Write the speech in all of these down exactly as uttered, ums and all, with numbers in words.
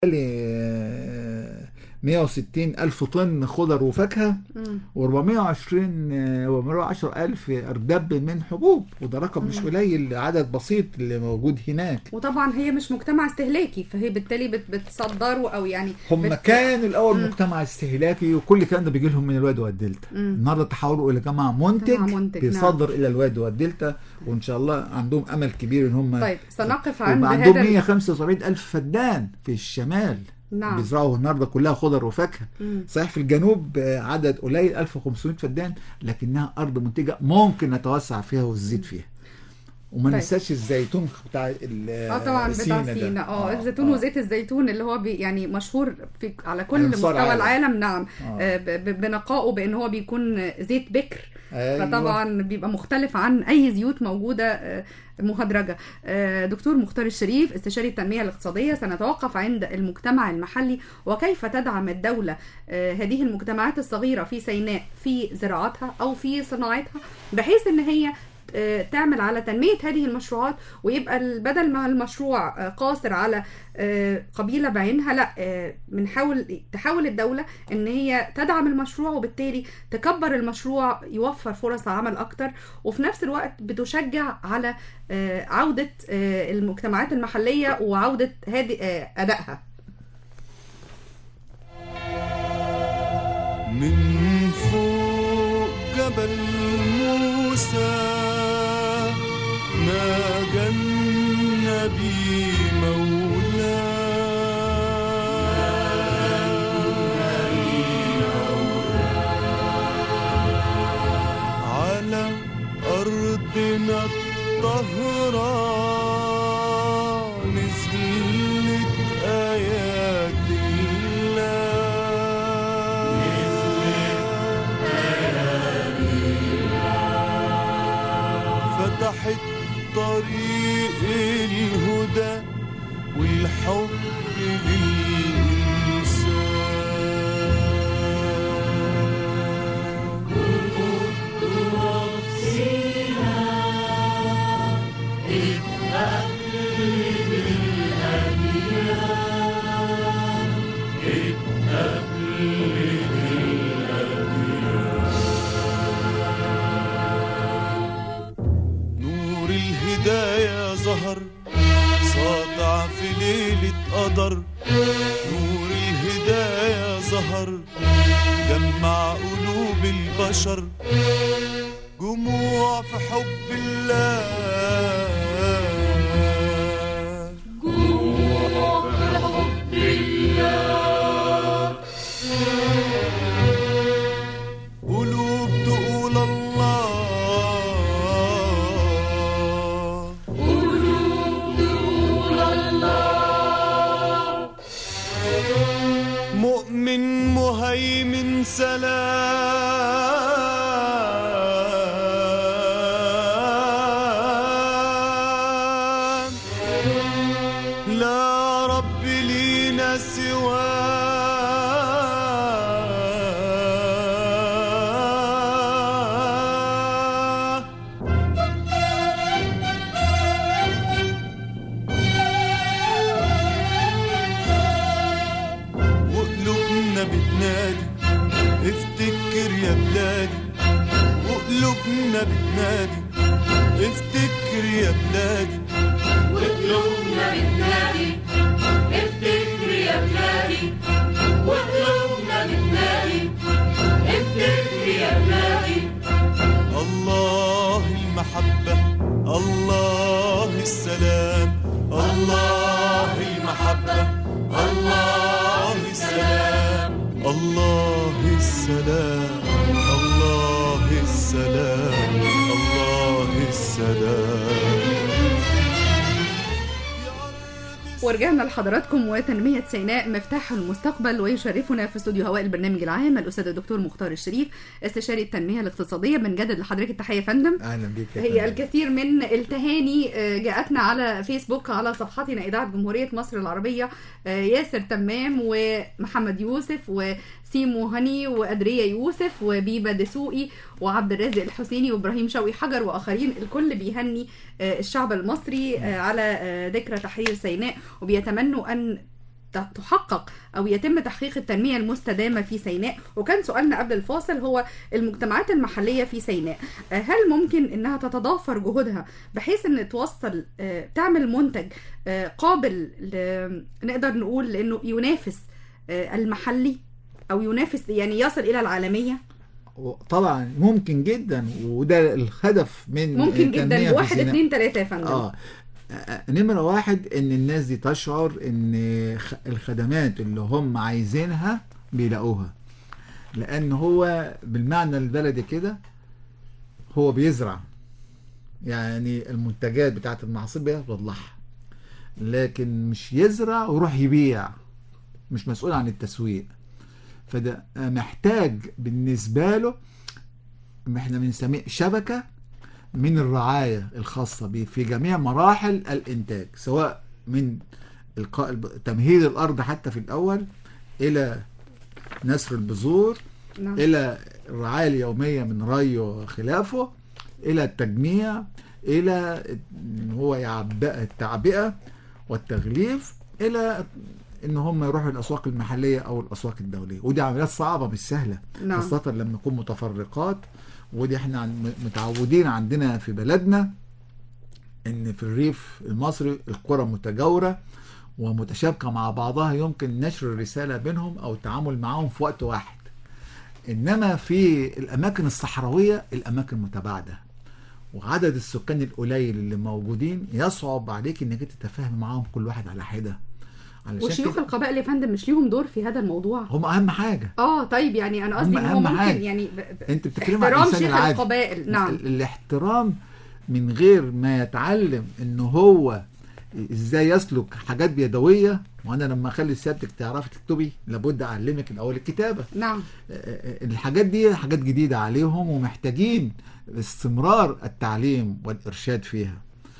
مية وستين ألف طن خضر وفاكهة وأربعمية وعشرين وأربعمية وعشرة ألف أردب من حبوب، وده رقم مش قليل، عدد بسيط اللي موجود هناك. وطبعا هي مش مجتمع استهلاكي، فهي بالتالي بت بتصدره أو يعني هم بت... كانوا الأول مم. مجتمع استهلاكي، وكل الكلام ده بيجي لهم من الوادي والدلتا. النهارده تحولوا إلى جماعة منتج, منتج بيصدر نعم. إلى الوادي والدلتا، وإن شاء الله عندهم أمل كبير إن هم طيب سنقف عند عندهم مية وخمسة وسبعين ألف فدان في الشمال. نعم. بيزرعوا النهارده كلها خضر وفاكهه. صحيح في الجنوب عدد قليل ألف وخمسمية فدان، لكنها ارض منتجه ممكن نتوسع فيها ونزيد فيها. وما طيب. ننساش الزيتون بتاع اه طبعا بتاع سينا اه الزيتون آه. وزيت الزيتون اللي هو بي يعني مشهور في على كل مستوى عالم. العالم نعم آه. بنقائه بان هو بيكون زيت بكر. أيوة. فطبعا بيبقى مختلف عن اي زيوت موجوده مهدرجه. دكتور مختار الشريف استشاري التنميه الاقتصاديه، سنتوقف عند المجتمع المحلي وكيف تدعم الدوله هذه المجتمعات الصغيره في سيناء في زراعتها او في صناعتها، بحيث ان هي تعمل على تنمية هذه المشروعات، ويبقى بدل ما المشروع قاصر على قبيلة بعينها، لا بنحاول تحاول الدولة ان هي تدعم المشروع، وبالتالي تكبر المشروع، يوفر فرص عمل اكتر، وفي نفس الوقت بتشجع على عودة المجتمعات المحلية وعودة هذه أدائها. من فوق جبل موسى ناجى النبي مولاه على أرضنا الطهرة نزلت آيات الله نزلت آيات الله فتحت طريق الهدى والحب للإنسان. وكنت نفسينا اتقبل بالأديان اتقبل الهدايا ظهر ساطع في ليلة قدر. نور الهدايا ظهر جمع قلوب البشر، جموع في حب الله جموع في حب الله، قلوب تقول الله مؤمن مهيمن سلام، لا رب لينا سواه. وقلوبنا بتنادي افتكر يا بلادي، وقلوبنا بتنادي افتكر يا بلادي، وقلوبنا بتنادي افتكر يا بلادي، وقلوبنا بتنادي افتكر يا بلادي. الله المحبة الله السلام، الله المحبة الله السلام، الله السلام الله السلام الله السلام. ورجعنا لحضراتكم وتنمية سيناء مفتاح المستقبل، ويشرفنا في استوديو هواء البرنامج العام الأستاذ الدكتور مختار الشريف استشاري التنمية الاقتصادية. بنجدد لحضرتك التحية يا فندم. أهلا بك. هي الكثير من التهاني جاءتنا على فيسبوك على صفحتنا إذاعة جمهورية مصر العربية، ياسر تمام ومحمد يوسف وسيمو هني وأدرية يوسف وبيبا دسوقي وعبد الرازق الحسيني وإبراهيم شوقي حجر وآخرين. الكل بيهني الشعب المصري على ذكرى تحرير سيناء، وبيتمنوا أن تحقق أو يتم تحقيق التنمية المستدامة في سيناء. وكان سؤالنا قبل الفاصل هو المجتمعات المحلية في سيناء هل ممكن أنها تتضافر جهودها بحيث أن توصل تعمل منتج قابل نقدر نقول أنه ينافس المحلي أو ينافس يعني يصل إلى العالمية؟ طبعا ممكن جدا، وده الهدف من ممكن جدا. واحد اتنين تلاتة يا فندم. اه نمرة واحد ان الناس دي تشعر ان الخدمات اللي هم عايزينها بيلاقوها، لان هو بالمعنى البلدي كده هو بيزرع، يعني المنتجات بتاعت المحاصيل بيطلعها، لكن مش يزرع ويروح يبيع، مش مسؤول عن التسويق. فده محتاج بالنسبة له احنا بنسميه شبكة من الرعاية الخاصة به في جميع مراحل الإنتاج، سواء من تمهيد الأرض حتى في الأول إلى نسر البذور، نعم. إلى الرعاية اليومية من ري وخلافه، إلى التجميع، إلى إن هو يعبئ التعبئة والتغليف، إلى ان هم يروحوا الاسواق المحليه او الاسواق الدوليه. ودي عمليات صعبه مش سهله، نعم. خاصه لما نكون متفرقات. ودي احنا متعودين عندنا في بلدنا ان في الريف المصري القرى متجاوره ومتشابكه مع بعضها، يمكن نشر الرساله بينهم او التعامل معهم في وقت واحد. انما في الاماكن الصحراويه الاماكن متباعده وعدد السكان القليل اللي موجودين يصعب عليك انك تتفاهم معاهم كل واحد على حده. وشيوخ القبائل يا فندم مش ليهم دور في هذا الموضوع؟ هم اهم حاجه. اه طيب يعني انا قصدي ان هو ممكن حاجة. يعني ب... انت بتتكلم عن الانسان شيخ العادي. القبائل، نعم. الاحترام من غير ما يتعلم ان هو ازاي يسلك حاجات بيدويه. وانا لما اخلي سيادتك تعرفي تكتبي لابد اعلمك الاول الكتابه، نعم. الحاجات دي حاجات جديده عليهم ومحتاجين استمرار التعليم والارشاد فيها.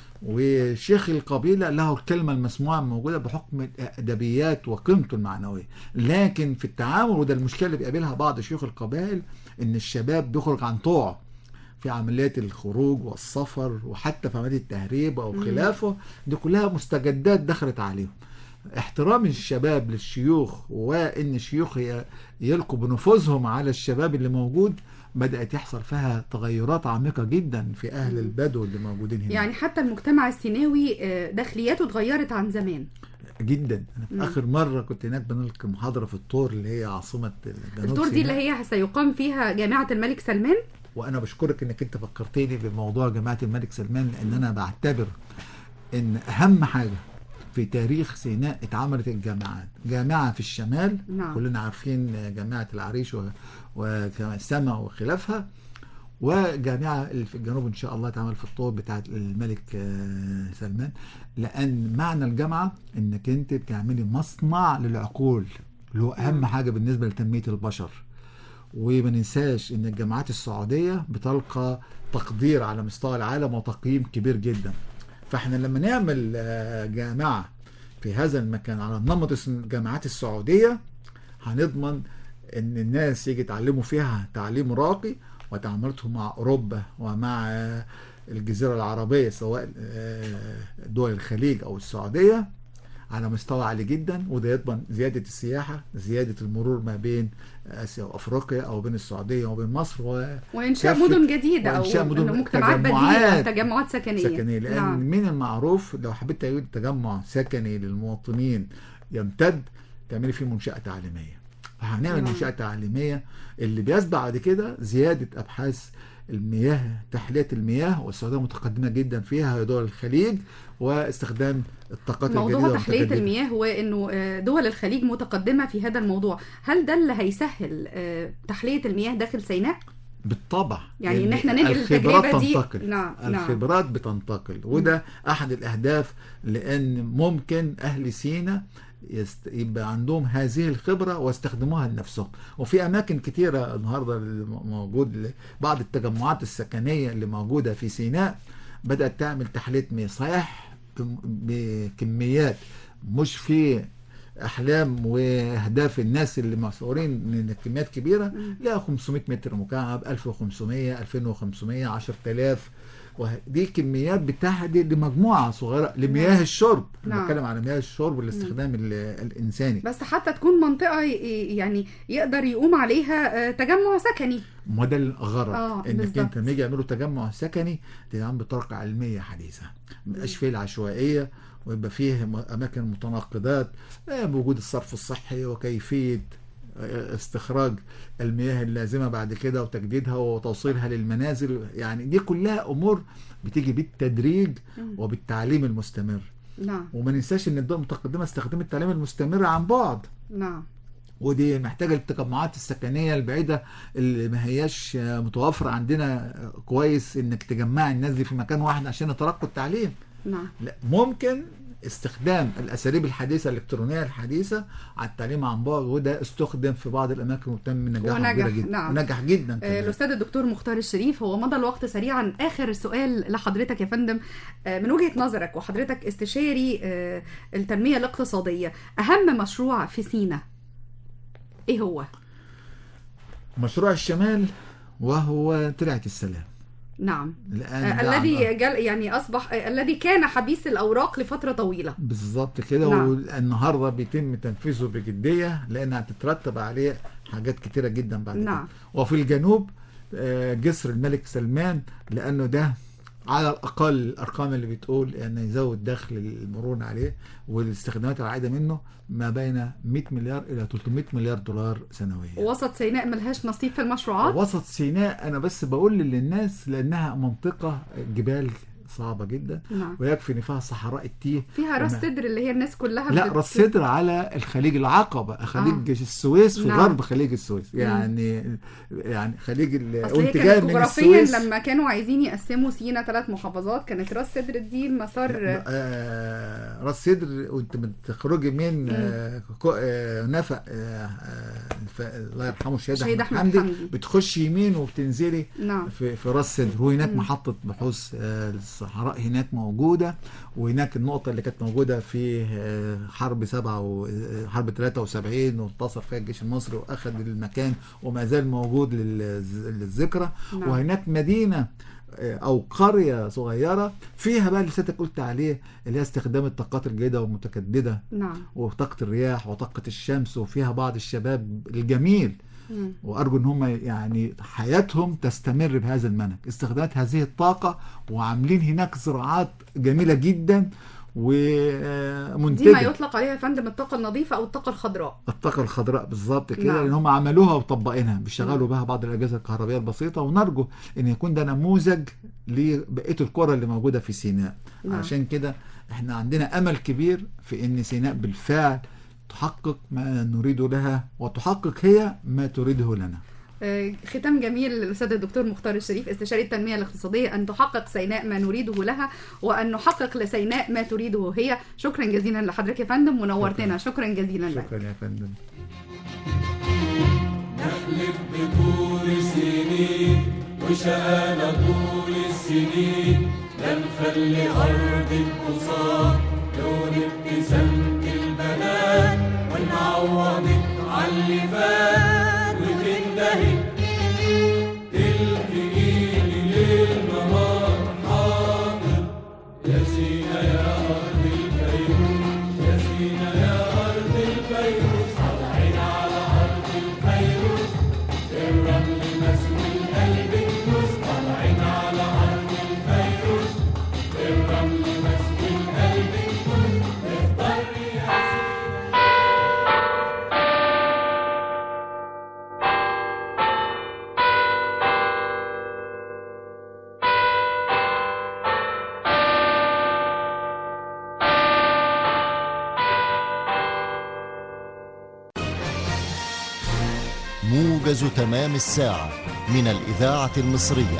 وشيخ القبيلة له الكلمة المسموعة موجودة بحكم الأدبيات وقيمته المعنوية، لكن في التعامل، وده المشكلة اللي بيقابلها بعض شيوخ القبائل، إن الشباب بيخرج عن طوع في عمليات الخروج والسفر وحتى في عمليات التهريب أو خلافه. دي كلها مستجدات دخلت عليهم. احترام الشباب للشيوخ وإن الشيوخ يلقوا بنفوذهم على الشباب اللي موجود بدأت يحصل فيها تغيرات عميقة جدا في أهل البدو اللي موجودين هنا. يعني حتى المجتمع السيناوي داخلياته اتغيرت عن زمان جدا. أنا في م. آخر مرة كنت هناك بنلقي محاضرة في الطور اللي هي عاصمة جنوب الطور دي اللي هي سيقام فيها جامعة الملك سلمان. وأنا بشكرك إنك أنت فكرتني بموضوع جامعة الملك سلمان، لأن أنا بعتبر إن أهم حاجة في تاريخ سيناء اتعملت الجامعات. جامعة في الشمال، نعم. كلنا عارفين جامعة العريش وسما وخلافها، وجامعة اللي في الجنوب إن شاء الله تعمل في الطور بتاعت الملك سلمان. لأن معنى الجامعة إنك أنت بتعملي مصنع للعقول اللي هو أهم حاجة بالنسبة لتنمية البشر. وما ننساش إن الجامعات السعودية بتلقى تقدير على مستوى العالم وتقييم كبير جدا. فاحنا لما نعمل جامعة في هذا المكان على نمط الجامعات السعودية هنضمن ان الناس يجي يتعلموا فيها تعليم راقي، وتعاملتهم مع اوروبا ومع الجزيرة العربية سواء دول الخليج او السعودية على مستوى عالي جدا. وده يضمن زيادة السياحة، زيادة المرور ما بين آسيا وأفريقيا أو بين السعودية وبين مصر، و... وإنشاء مدن جديدة أو مدن مجتمعات بديلة، تجمعات سكنية. سكنية لأن نعم. من المعروف لو حبيت تجد تجمع سكني للمواطنين يمتد تعملي فيه منشأة تعليمية. هنعمل منشأة تعليمية اللي بيسبق بعد كده زيادة أبحاث المياه، تحلية المياه، والسعودية متقدمة جدا فيها، هي دول الخليج، واستخدام الطاقات الجديدة. موضوع تحلية المياه هو انه دول الخليج متقدمة في هذا الموضوع، هل ده اللي هيسهل تحلية المياه داخل سيناء؟ بالطبع، يعني ان احنا ننقل التجربة دي. تنتقل. نعم. الخبرات نعم. بتنتقل، وده م. احد الاهداف، لان ممكن اهل سيناء يست... يبقى عندهم هذه الخبرة واستخدموها لنفسهم. وفي أماكن كتيرة النهاردة موجود بعض التجمعات السكنية اللي موجودة في سيناء بدأت تعمل تحلية مياه، صحيح بكميات مش في أحلام وأهداف الناس اللي مصورين من الكميات كبيرة، لا خمسمائة متر مكعب، ألف وخمسمائة، ألفين وخمسمائة، عشرة آلاف، ودي كميات بتهدي لمجموعه صغيره لمياه نعم. الشرب. نعم. بتكلم على مياه الشرب والاستخدام الانساني. بس حتى تكون منطقه يعني يقدر يقوم عليها تجمع سكني. ما ده الغرض. آه انك بالزبط. انت لما يجي يعملوا تجمع سكني تدعم بطريقه علميه حديثه، ما يبقاش فيه العشوائيه ويبقى فيه اماكن متناقضات بوجود الصرف الصحي وكيفيه استخراج المياه اللازمه بعد كده وتجديدها وتوصيلها للمنازل. يعني دي كلها امور بتيجي بالتدريج وبالتعليم المستمر. نعم. وما ننساش ان الدول المتقدمه استخدمت التعليم المستمر عن بعد. نعم. ودي محتاجه التجمعات السكنيه البعيده اللي ما هياش متوفره عندنا كويس انك تجمع الناس دي في مكان واحد عشان يتلقوا التعليم. نعم. لا ممكن استخدام الاساليب الحديثه الالكترونيه الحديثه على التعليم عن بعد، وده استخدم في بعض الاماكن وتم نجاحه كبير جدا. نعم. ونجح جدا. الاستاذ الدكتور مختار الشريف، هو مضى الوقت سريعا، اخر سؤال لحضرتك يا فندم، من وجهه نظرك وحضرتك استشاري التنميه الاقتصاديه، اهم مشروع في سيناء ايه هو؟ مشروع الشمال، وهو ترعه السلام. نعم. آه الذي جل يعني اصبح آه الذي كان حبيس الاوراق لفتره طويله. بالظبط كده. نعم. والنهارده بيتم تنفيذه بجديه لانها هتترتب عليه حاجات كتيره جدا بعد كده. نعم. وفي الجنوب آه جسر الملك سلمان، لانه ده على الاقل الارقام اللي بتقول ان يزود دخل المرور عليه والاستخدامات العائده منه ما بين مئة مليار الى ثلاثمئة مليار دولار سنويا. وسط سيناء ملهاش نصيب في المشروعات؟ وسط سيناء انا بس بقول للناس لانها منطقه جبال صعبه جدا. نعم. ويكفي ان فيها صحراء التيه، فيها راس سدر اللي هي الناس كلها لا بت... راس سدر على الخليج العقبه، خليج آه. السويس في نعم. غرب خليج السويس. يعني م. يعني خليج ال... وانت جاي من السويس. لما كانوا عايزين يقسموا سيناء ثلاث محافظات كانت راس سدر دي مسار آه... راس سدر وانت بتخرجي من آه... آه... نفق آه... الله يرحمه الشهيد احمد حمدي, حمدي بتخش يمين وبتنزلي نعم. في في راس سدر، وهناك م. محطه بحوث آه... الصحراء هناك موجودة، وهناك النقطة اللي كانت موجودة في حرب سبعة وحرب ثلاثة وسبعين وانتصر فيها الجيش المصري وأخذ المكان وما زال موجود للذكرى. نعم. وهناك مدينة أو قرية صغيرة فيها بقى اللي سيادتك قلت عليه اللي هي استخدام الطاقات الجيدة والمتجددة. نعم. وطاقة الرياح وطاقة الشمس، وفيها بعض الشباب الجميل. مم. وأرجو أن هم يعني حياتهم تستمر بهذا المنهج، استخدامات هذه الطاقة، وعاملين هناك زراعات جميلة جدا ومنتجة. دي ما يطلق عليها يا فندم الطاقة النظيفة أو الطاقة الخضراء. الطاقة الخضراء بالظبط كده. نعم. لأن هم عملوها وطبقينها، بيشغلوا بها بعض الأجهزة الكهربائية البسيطة، ونرجو أن يكون ده نموذج لبقية القرى اللي موجودة في سيناء. نعم. عشان كده احنا عندنا أمل كبير في أن سيناء بالفعل تحقق ما نريد لها، وتحقق هي ما تريده لنا. ختام جميل للأستاذ الدكتور مختار الشريف، استشاري التنمية الاقتصادية، أن تحقق سيناء ما نريده لها، وأن نحقق لسيناء ما تريده هي. شكرا جزيلا لحضرتك يا فندم ونورتنا. شكرا جزيلا لك. شكرا يا فندم. نحلف بطول السنين وشقانا طول السنين، لا نخلي أرض القصار لون ابتسامة البنات، ونعوضك عاللي فات وتندهي تلقيني ليل نهار حاضر. يا سينا يا أرض الفيروز، يا سينا يا أرض الفيروز، طالعين على أرض الفيروز، الرمل مسوي القلب الكوز، طالعين على أرض الفيروز، الرمل مسوي القلب الكوز، اختار يا سينا. موجز تمام الساعة من الإذاعة المصرية.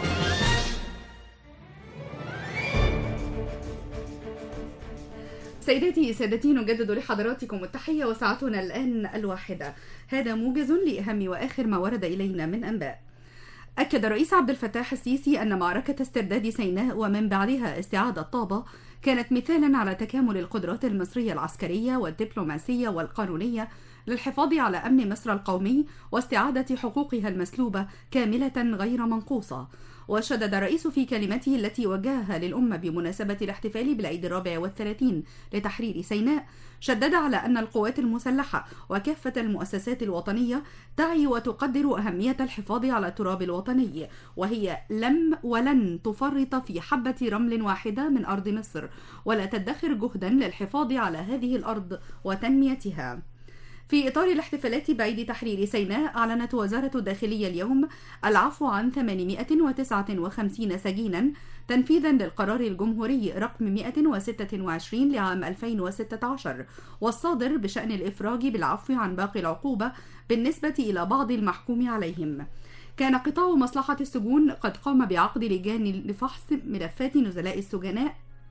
سيداتي سادتي، نجدد لحضراتكم التحية، وساعتنا الآن الواحدة. هذا موجز لأهم وآخر ما ورد إلينا من أنباء. أكد الرئيس عبد الفتاح السيسي أن معركة استرداد سيناء ومن بعدها استعادة طابة كانت مثالا على تكامل القدرات المصرية العسكرية والدبلوماسية والقانونية للحفاظ على أمن مصر القومي واستعادة حقوقها المسلوبة كاملة غير منقوصة. وشدد الرئيس في كلمته التي وجهها للأمة بمناسبة الاحتفال بالعيد الرابع والثلاثين لتحرير سيناء، شدد على أن القوات المسلحة وكافة المؤسسات الوطنية تعي وتقدر أهمية الحفاظ على التراب الوطني، وهي لم ولن تفرط في حبة رمل واحدة من أرض مصر، ولا تدخر جهدا للحفاظ على هذه الأرض وتنميتها. في إطار الاحتفالات بعيد تحرير سيناء، أعلنت وزارة الداخلية اليوم العفو عن ثمانمائة وتسعة وخمسين سجينا تنفيذا للقرار الجمهوري رقم مائة وستة وعشرين لعام ألفين وستة عشر، والصادر بشأن الإفراج بالعفو عن باقي العقوبة بالنسبة إلى بعض المحكوم عليهم. كان قطاع مصلحة السجون قد قام بعقد لجان لفحص ملفات نزلاء السجناء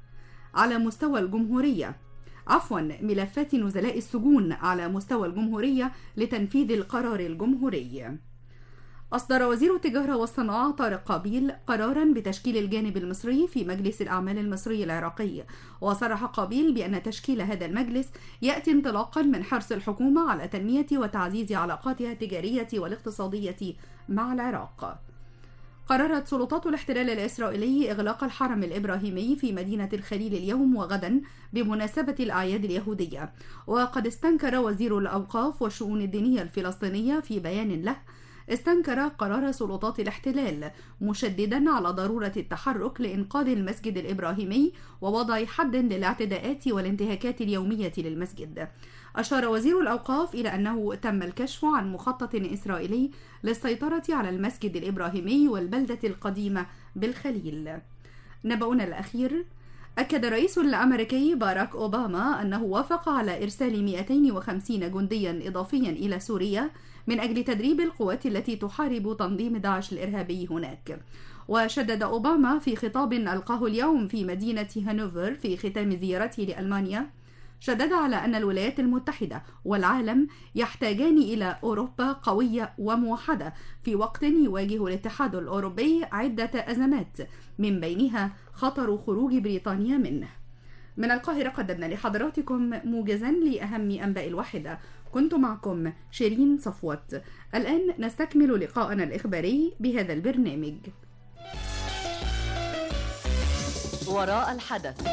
على مستوى الجمهورية عفوا ملفات نزلاء السجون على مستوى الجمهورية لتنفيذ القرار الجمهوري. أصدر وزير التجارة والصناعة طارق قابيل قراراً بتشكيل الجانب المصري في مجلس الأعمال المصري العراقي، وصرح قابيل بأن تشكيل هذا المجلس يأتي انطلاقاً من حرص الحكومة على تنمية وتعزيز علاقاتها التجارية والاقتصادية مع العراق. قررت سلطات الاحتلال الإسرائيلي إغلاق الحرم الإبراهيمي في مدينة الخليل اليوم وغدا بمناسبة الأعياد اليهودية، وقد استنكر وزير الأوقاف والشؤون الدينية الفلسطينية في بيان له استنكر قرار سلطات الاحتلال، مشددا على ضرورة التحرك لإنقاذ المسجد الإبراهيمي ووضع حد للاعتداءات والانتهاكات اليومية للمسجد. أشار وزير الأوقاف إلى أنه تم الكشف عن مخطط إسرائيلي للسيطرة على المسجد الإبراهيمي والبلدة القديمة بالخليل. نبأنا الأخير: أكد الرئيس الأمريكي باراك أوباما أنه وافق على إرسال مئتين وخمسين جنديا إضافيا إلى سوريا من أجل تدريب القوات التي تحارب تنظيم داعش الإرهابي هناك. وشدد أوباما في خطاب ألقاه اليوم في مدينة هانوفر في ختام زيارته لألمانيا، شدد على أن الولايات المتحدة والعالم يحتاجان إلى أوروبا قوية وموحدة في وقت يواجه الاتحاد الأوروبي عدة أزمات، من بينها خطر خروج بريطانيا منه. من القاهرة قدمنا لحضراتكم موجزا لأهم أنباء الواحدة. كنت معكم شيرين صفوت. الآن نستكمل لقاءنا الإخباري بهذا البرنامج. وراء الحدث.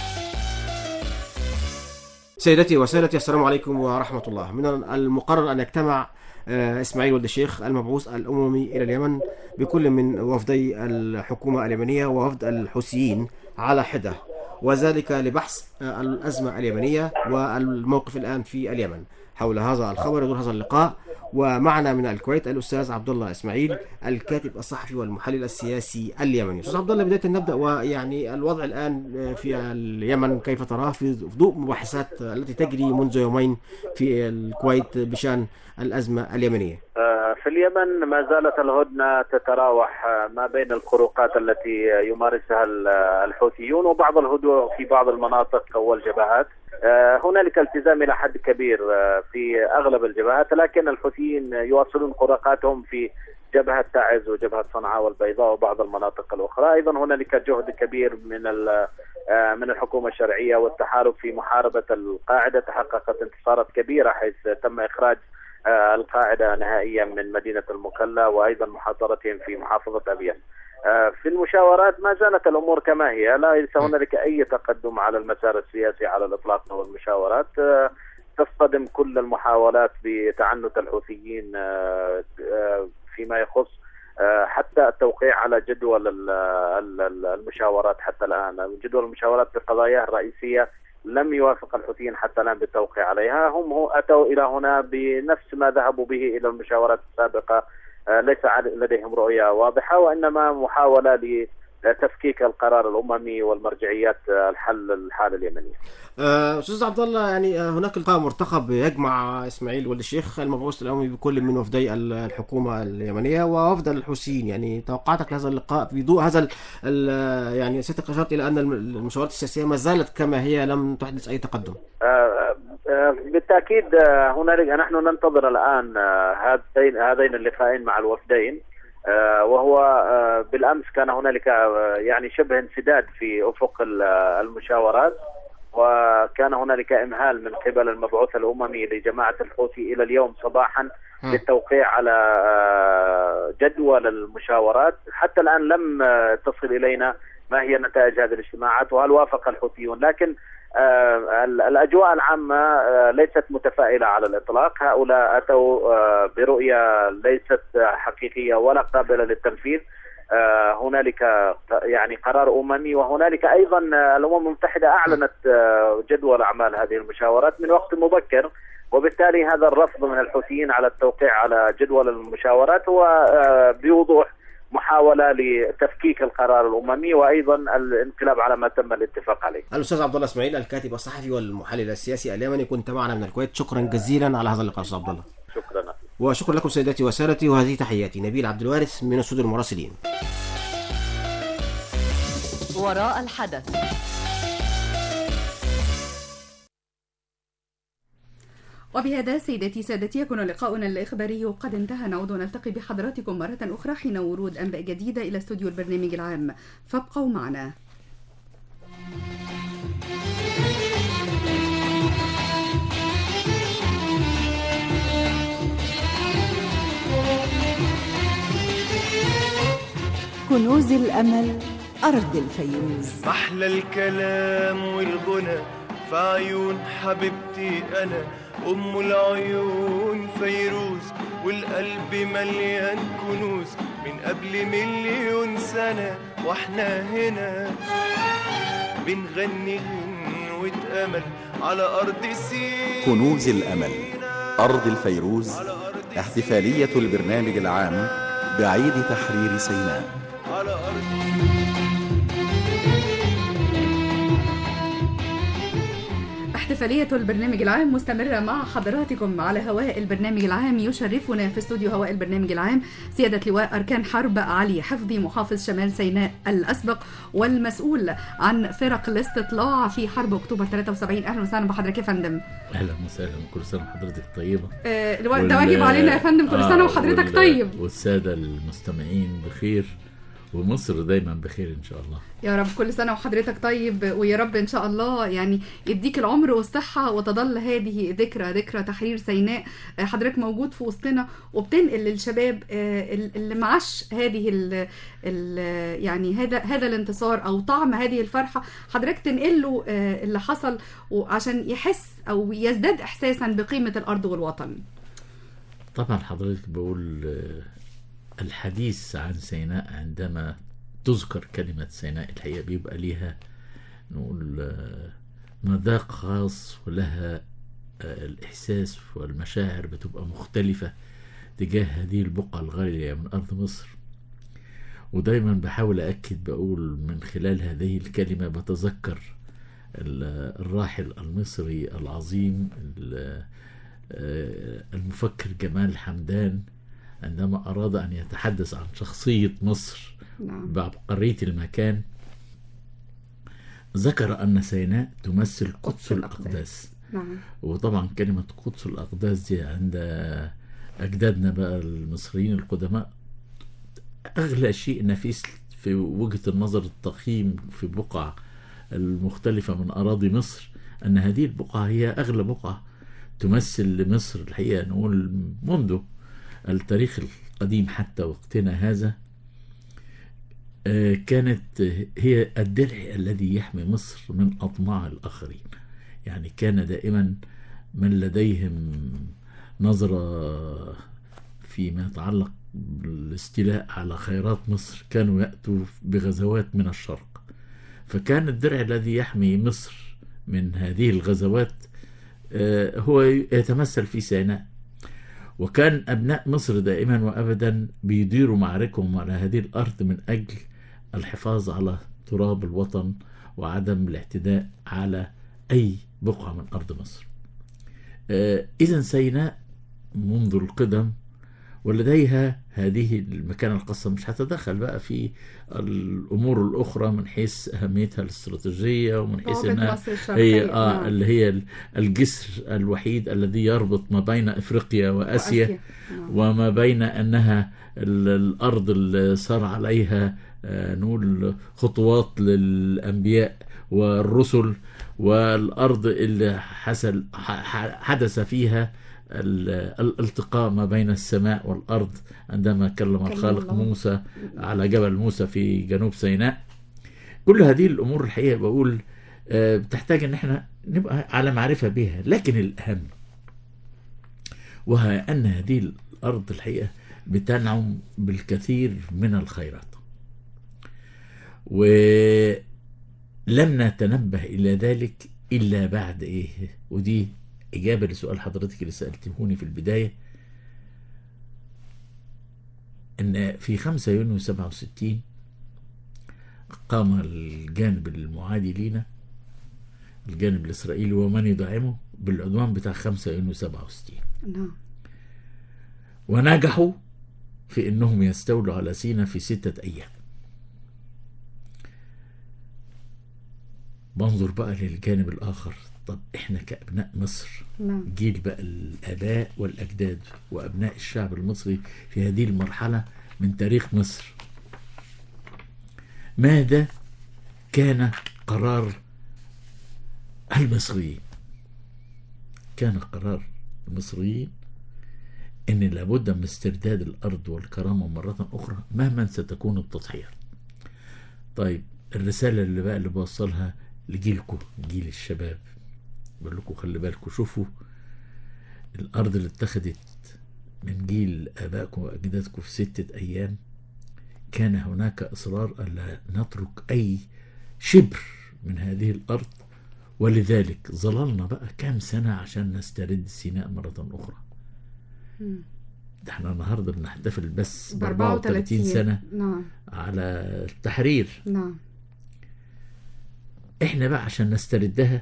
سيدتي وسادتي، السلام عليكم ورحمة الله. من المقرر أن يجتمع إسماعيل ولد الشيخ المبعوث الأممي إلى اليمن بكل من وفدي الحكومة اليمنية ووفد الحوثيين على حدة، وذلك لبحث الأزمة اليمنية والموقف الآن في اليمن. حول هذا الخبر يدور هذا اللقاء، ومعنا من الكويت الأستاذ عبد الله إسماعيل الكاتب الصحفي والمحلل السياسي اليمني. أستاذ عبد الله، بداية نبدأ، ويعني الوضع الآن في اليمن كيف تراه في ضوء مباحثات التي تجري منذ يومين في الكويت بشأن الأزمة اليمنية؟ في اليمن ما زالت الهدنة تتراوح ما بين الخروقات التي يمارسها الحوثيون وبعض الهدوء في بعض المناطق والجبهات. هنالك التزام إلى حد كبير في أغلب الجبهات، لكن الحوثيين يواصلون خروقاتهم في جبهة تعز وجبهة صنعاء والبيضاء وبعض تم الأخرى. أيضا هنالك جهد كبير من من الحكومة الشرعية والتحالف في محاربة القاعدة. تحققت انتصارات كبيرة حيث تم إخراج القاعدة نهائيا من مدينة المكلا، وأيضا محاصرتهم في محافظة أبيان. في المشاورات ما زالت الأمور كما هي، ليس هنالك أي تقدم على المسار السياسي على الإطلاق. والمشاورات تصطدم كل المحاولات بتعنت الحوثيين فيما يخص حتى التوقيع على جدول المشاورات. حتى الآن جدول المشاورات في القضايا الرئيسية لم يوافق الحوثيين حتى الآن بالتوقيع عليها. هم أتوا إلى هنا بنفس ما ذهبوا به إلى المشاورات السابقة، ليس لديهم رؤية واضحة، وإنما محاولة لتفكيك القرار الأممي والمرجعيات الحل الحالة اليمنية. أستاذ عبد الله، يعني هناك لقاء مرتقب يجمع إسماعيل ولد الشيخ المبعوث الأممي بكل من وفدي الحكومة اليمنية ووفد الحوثيين. يعني توقعاتك لهذا اللقاء في ضوء هذا يعني سيادتك أشرت إلى أن المشاورات السياسية ما زالت كما هي، لم تحدث أي تقدم. بالتأكيد هنالك، نحن ننتظر الآن هذين هذين اللقاءين مع الوفدين، وهو بالأمس كان هنالك يعني شبه انسداد في أفق المشاورات. وكان هنالك إمهال من قبل المبعوث الأممي لجماعة الحوثي إلى اليوم صباحا للتوقيع على جدول المشاورات. حتى الآن لم تصل إلينا ما هي نتائج هذه الاجتماعات وهل وافق الحوثيون، لكن الأجواء العامة ليست متفائلة على الإطلاق. هؤلاء أتوا برؤية ليست حقيقية ولا قابلة للتنفيذ. هنالك يعني قرار أممي، وهنالك أيضا الأمم المتحدة أعلنت جدول أعمال هذه المشاورات من وقت مبكر، وبالتالي هذا الرفض من الحوثيين على التوقيع على جدول المشاورات هو بوضوح محاولة لتفكيك القرار الأممي وأيضا الانقلاب على ما تم الاتفاق عليه. الأستاذ عبد الله إسماعيل، الكاتب الصحفي والمحلل السياسي اليمني، كنت معنا من الكويت. شكرا جزيلا على هذا اللقاء أستاذ عبد الله. شكرا. وشكرا لكم سيداتي وسادتي، وهذه تحياتي نبيل عبد الوارث من استوديو المراسلين. وراء الحدث. وبهذا سيداتي سادتي يكون لقاؤنا الإخباري قد انتهى. نعود ونلتقي بحضراتكم مرة أخرى حين ورود أنباء جديدة إلى استوديو البرنامج العام، فابقوا معنا. كنوز الأمل أرض الفيروز. محلى الكلام والغنى في عيون حبيبتي أنا أم العيون فيروز، والقلب مليان كنوز من قبل مليون سنة، واحنا هنا بنغني غنوة أمل على أرض سينا. كنوز الأمل أرض الفيروز، احتفالية البرنامج العام بعيد تحرير سيناء. على أرض احتفالية البرنامج العام مستمرة مع حضراتكم على هواء البرنامج العام. يشرفنا في استوديو هواء البرنامج العام سيادة لواء أركان حرب علي حفظي، محافظ شمال سيناء الأسبق والمسؤول عن فرق الاستطلاع في حرب أكتوبر ثلاثة وسبعين. أهلا وسهلا بحضرتك يا فندم. أهلا وسهلا، كل سنة وحضرتك طيبة. آه وال... ده واجب علينا يا فندم، كل سنة وحضرتك وال... طيب، والسادة المستمعين بخير، ومصر دايما بخير ان شاء الله يا رب. كل سنة وحضرتك طيب، ويا رب ان شاء الله يعني يديك العمر والصحة وتظل هذه ذكرى ذكرى تحرير سيناء. حضرتك موجود في وسطنا وبتنقل للشباب اللي معاش هذه ال ال يعني هذا هذا الانتصار او طعم هذه الفرحة، حضرتك تنقل له اللي حصل عشان يحس او يزداد احساسا بقيمة الارض والوطن. طبعا حضرتك بقول الحديث عن سيناء عندما تذكر كلمة سيناء الحقيقة بيبقى ليها نقول مذاق خاص، ولها الإحساس والمشاعر بتبقى مختلفة تجاه هذه البقعة الغالية من أرض مصر. ودايما بحاول أكد بقول من خلال هذه الكلمة بتذكر الراحل المصري العظيم المفكر جمال حمدان عندما أراد أن يتحدث عن شخصية مصر بعبقرية المكان، ذكر أن سيناء تمثل قدس الأقداس. نعم. وطبعا كلمة قدس الأقداس دي عند أجدادنا بقى المصريين القدماء أغلى شيء نفيس في وجهة النظر التقييم في بقعة المختلفة من أراضي مصر، أن هذه البقعة هي أغلى بقعة تمثل لمصر الحقيقة. نقول منذ التاريخ القديم حتى وقتنا هذا كانت هي الدرع الذي يحمي مصر من أطماع الآخرين. يعني كان دائما من لديهم نظرة فيما يتعلق بالاستيلاء على خيرات مصر كانوا يأتوا بغزوات من الشرق، فكان الدرع الذي يحمي مصر من هذه الغزوات هو يتمثل في سيناء. وكان أبناء مصر دائما وأبدا بيديروا معاركهم على هذه الأرض من أجل الحفاظ على تراب الوطن وعدم الاعتداء على أي بقعة من أرض مصر. إذن سيناء منذ القدم ولديها هذه المكانة الخاصة. مش هتدخل بقى في الأمور الأخرى من حيث أهميتها الاستراتيجية ومن حيث أنها هي آه نعم. اللي هي الجسر الوحيد الذي يربط ما بين إفريقيا وآسيا, وآسيا. نعم. وما بين أنها الأرض اللي صار عليها آه نقول خطوات للأنبياء والرسل، والأرض اللي حصل حدث فيها الالتقاء ما بين السماء والأرض عندما كلم الخالق موسى على جبل موسى في جنوب سيناء. كل هذه الأمور الحقيقة بقول بتحتاج ان احنا نبقى على معرفة بها، لكن الأهم وهي أن هذه الأرض الحقيقة بتنعم بالكثير من الخيرات، ولم نتنبه إلى ذلك إلا بعد إيه، ودي إجابة لسؤال حضرتك اللي سألتهوني في البداية، إن في خمسة يونيو سبعة وستين قام الجانب المعادي لينا، الجانب الإسرائيلي ومن يدعمه، بالعدوان بتاع خمسة يونيو سبعة وستين. نعم. ونجحوا في إنهم يستولوا على سيناء في ستة أيام. بنظر بقى للجانب الآخر، طب إحنا كأبناء مصر، نعم. جيل بقى الآباء والأجداد وأبناء الشعب المصري في هذه المرحلة من تاريخ مصر، ماذا كان قرار المصريين؟ كان قرار المصريين ان لابد من استرداد الارض والكرامة مرة اخرى مهما ستكون التضحيات. طيب الرسالة اللي بقى اللي بوصلها لجيلكم، جيل الشباب، بقول لكم خلي بالكم، شوفوا الارض اللي اتخذت من جيل ابائكم واجدادكم في ستة ايام، كان هناك اصرار الا نترك اي شبر من هذه الارض، ولذلك ظللنا بقى كام سنة عشان نسترد سيناء مرة أخرى. مم. ده احنا النهاردة بنحتفل بس ب أربعة وثلاثين سنة. نعم. على التحرير. نعم. احنا بقى عشان نستردها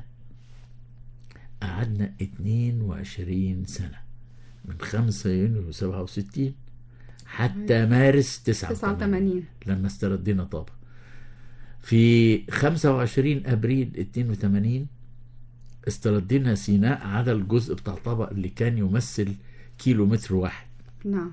قعدنا اتنين وعشرين سنة، من خمسة يونيو سبعة وستين حتى مارس تسعة وثمانين لما استردينا طابة. في خمسة وعشرين أبريل اثنين وثمانين استردينا سيناء على الجزء بتاع طابة اللي كان يمثل كيلو متر واحد. نعم.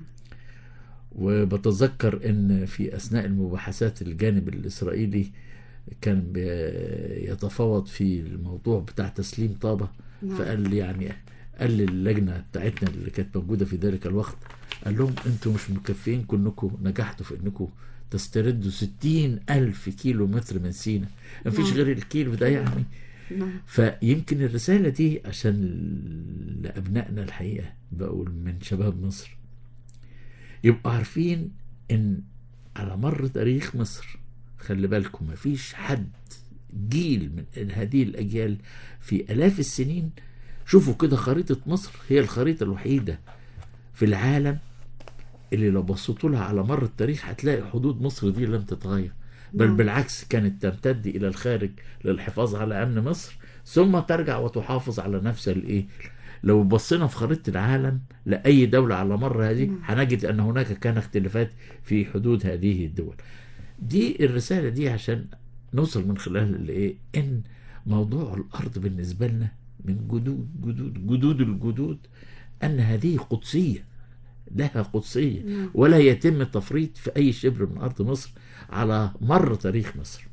وبتذكر ان في اثناء المباحثات الجانب الاسرائيلي كان يتفاوض في الموضوع بتاع تسليم طابة. نعم. فقال يعني قال للجنة بتاعتنا اللي كانت موجودة في ذلك الوقت، قال لهم انتوا مش مكفين كنكم نجحتوا في انكم تستردوا ستين ألف كيلو متر من سيناء، مفيش غير الكيلو ده يعني. نعم. فيمكن الرسالة دي عشان لأبنائنا الحقيقة، بقول من شباب مصر، يبقوا عارفين ان على مر تاريخ مصر، خلي بالكم مفيش حد جيل من هذه الأجيال في آلاف السنين. شوفوا كده خريطة مصر هي الخريطة الوحيدة في العالم اللي لو بصيتوا لها على مر التاريخ هتلاقي حدود مصر دي لم تتغير، بل بالعكس كانت تمتد إلى الخارج للحفاظ على أمن مصر، ثم ترجع وتحافظ على نفس الإيه. لو بصينا في خريطة العالم لأي دولة على مر هذه هنجد أن هناك كان اختلافات في حدود هذه الدول. دي الرسالة دي عشان نوصل من خلال الإيه، إن موضوع الأرض بالنسبة لنا من جدود جدود جدود الجدود أن هذه قدسية، لها قدسية، ولا يتم التفريط في أي شبر من أرض مصر على مر تاريخ مصر.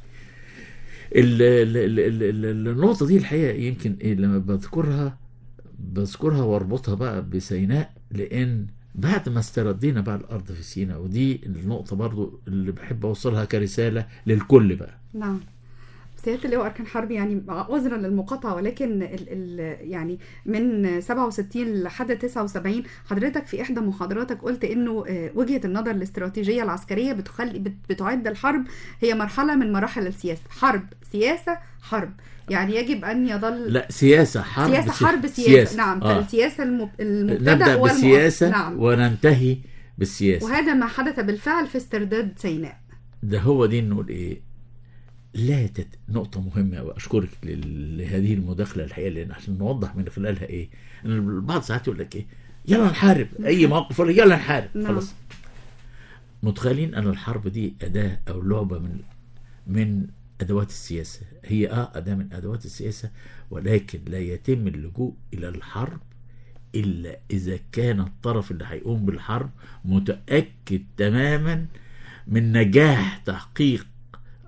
النقطة دي الحقيقة يمكن إيه لما بذكرها بذكرها واربطها بقى بسيناء، لأن بعد ما استردينا بقى الأرض في سيناء، ودي النقطة برضو اللي بحب أوصلها كرسالة للكل بقى. نعم. سيادة اللواء أركان حرب، يعني عذرا للمقاطعة، ولكن ال ال يعني من سبعة وستين لحد تسعة وسبعين حضرتك في إحدى محاضراتك قلت إنه وجهة النظر الاستراتيجية العسكرية بتخلي بتعد الحرب هي مرحلة من مراحل السياسة. حرب سياسة حرب، يعني يجب أن يظل لا سياسة حرب سياسة حرب سياسة, سياسة. نعم. آه. فالسياسة المبتدأ نبدأ بالسياسة. نعم. وننتهي بالسياسة، وهذا ما حدث بالفعل في استرداد سيناء. ده هو دي نقول إيه، لا تت... نقطة مهمة، وأشكرك لهذه المداخلة الحقيقة، لأن عشان نوضح من خلالها إيه، إن البعض ساعات يقول لك إيه، يلا نحارب أي موقف ولا يلا نحارب. نعم. خلاص، متخيلين أن الحرب دي أداة أو لعبة من من أدوات السياسة. هي آه أداة من أدوات السياسة، ولكن لا يتم اللجوء إلى الحرب إلا إذا كان الطرف اللي هيقوم بالحرب متأكد تماما من نجاح تحقيق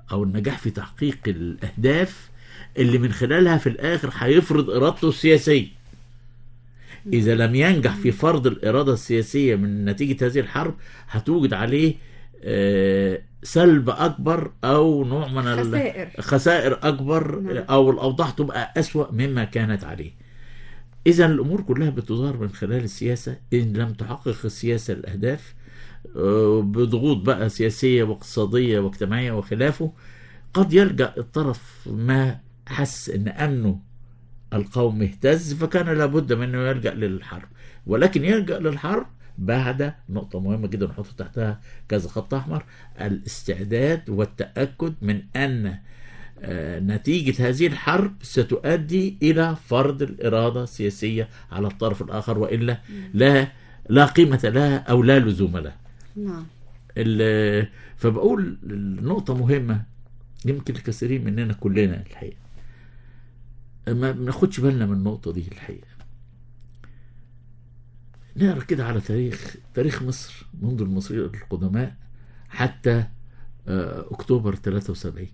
أو النجاح في تحقيق الأهداف اللي من خلالها في الآخر هيفرض إرادته السياسية. إذا لم ينجح في فرض الإرادة السياسية من نتيجة هذه الحرب هتوجد عليه سلب أكبر أو نوع من الخسائر أكبر، أو الأوضاع تبقى أسوأ مما كانت عليه. إذا الأمور كلها بتدار من خلال السياسة. إن لم تحقق السياسة الأهداف بضغوط بقى سياسية واقتصادية واجتماعية وخلافه، قد يلجأ الطرف ما حس أن أمنه القوم اهتز فكان لابد من أنه يلجأ للحرب، ولكن يلجأ للحرب بعد نقطة مهمة جدا نحط تحتها كذا خط أحمر: الاستعداد والتأكد من أن نتيجة هذه الحرب ستؤدي إلى فرض الإرادة السياسية على الطرف الآخر، وإلا لا لا قيمة لها أو لا لزوم لها. نعم. فبقول النقطة مهمة يمكن الكثيرين مننا كلنا الحقيقة ما بناخدش بالنا من النقطة دي الحقيقة. نقرأ كده على تاريخ تاريخ مصر منذ المصريين القدماء حتى أكتوبر ثلاثة وسبعين.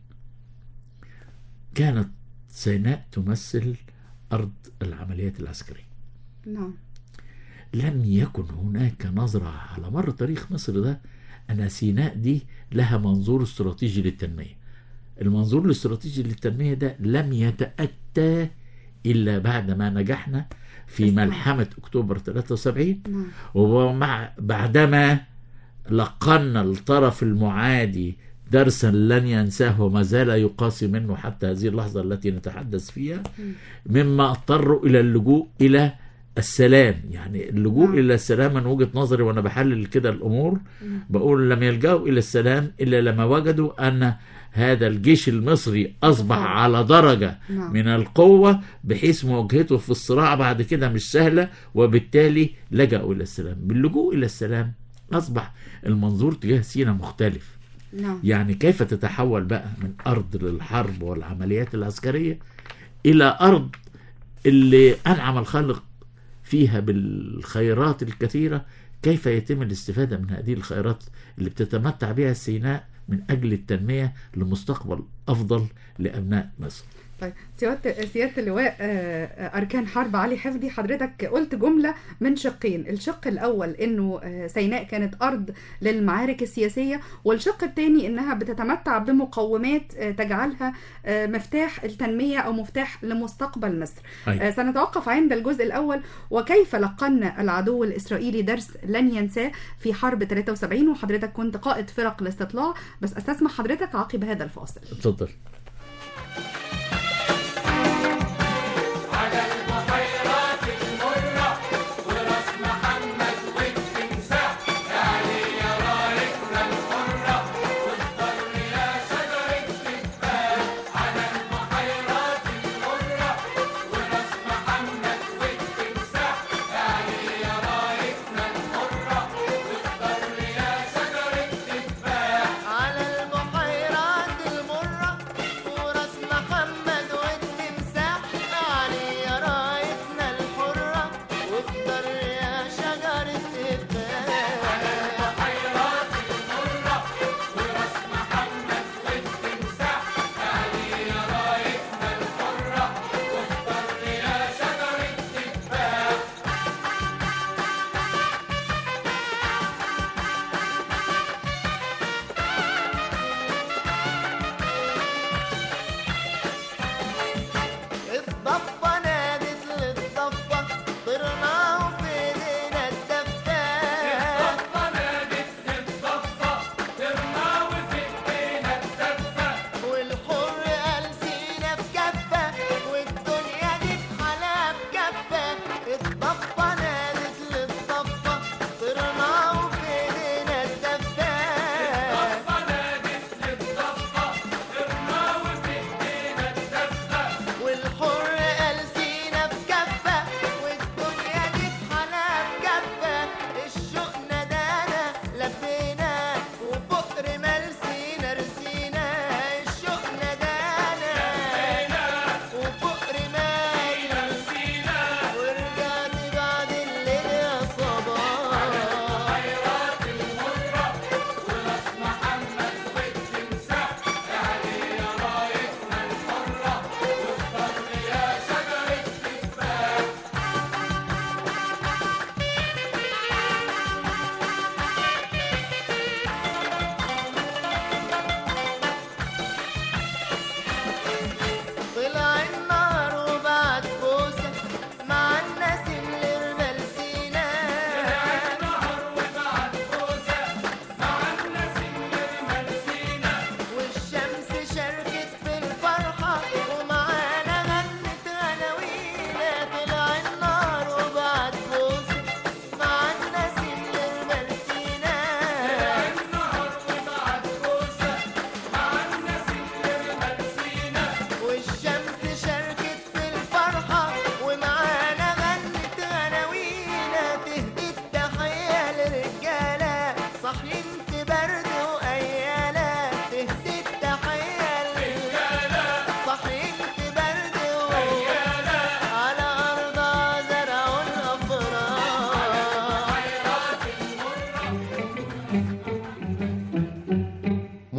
كانت سيناء تمثل أرض العمليات العسكرية. نعم. لم يكن هناك نظرة على مر تاريخ مصر ده أن سيناء دي لها منظور استراتيجي للتنمية. المنظور الاستراتيجي للتنمية ده لم يتأتى إلا بعد ما نجحنا في ملحمة أكتوبر ثلاثة وسبعين، ومع بعدما لقنا الطرف المعادي درسا لن ينساه وما زال يقاسي منه حتى هذه اللحظة التي نتحدث فيها، مما اضطروا إلى اللجوء إلى السلام. يعني اللجوء إلى السلام من وجهة نظري وأنا بحلل كده الأمور بقول لم يلجأوا إلى السلام إلا لما وجدوا أن هذا الجيش المصري أصبح على درجة من القوة بحيث مواجهته في الصراع بعد كده مش سهلة، وبالتالي لجأوا إلى السلام. باللجوء إلى السلام أصبح المنظور تجاه سيناء مختلف. نعم. يعني كيف تتحول بقى من أرض للحرب والعمليات العسكرية إلى أرض اللي أنعم الخالق فيها بالخيرات الكثيرة، كيف يتم الاستفادة من هذه الخيرات اللي بتتمتع بها سيناء من أجل التنمية لمستقبل أفضل لأبناء مصر. طيب سيادة سيادة اللواء أركان حرب علي حفدي، حضرتك قلت جملة من شقين: الشق الأول إنه سيناء كانت أرض للمعارك السياسية، والشق الثاني إنها بتتمتع بمقومات تجعلها مفتاح التنمية أو مفتاح لمستقبل مصر. أي. سنتوقف عند الجزء الأول، وكيف لقنا العدو الإسرائيلي درس لن ينساه في حرب ثلاثة وسبعين، وحضرتك كنت قائد فرق الاستطلاع. بس أستسمح حضرتك عقب هذا الفاصل. اتفضل.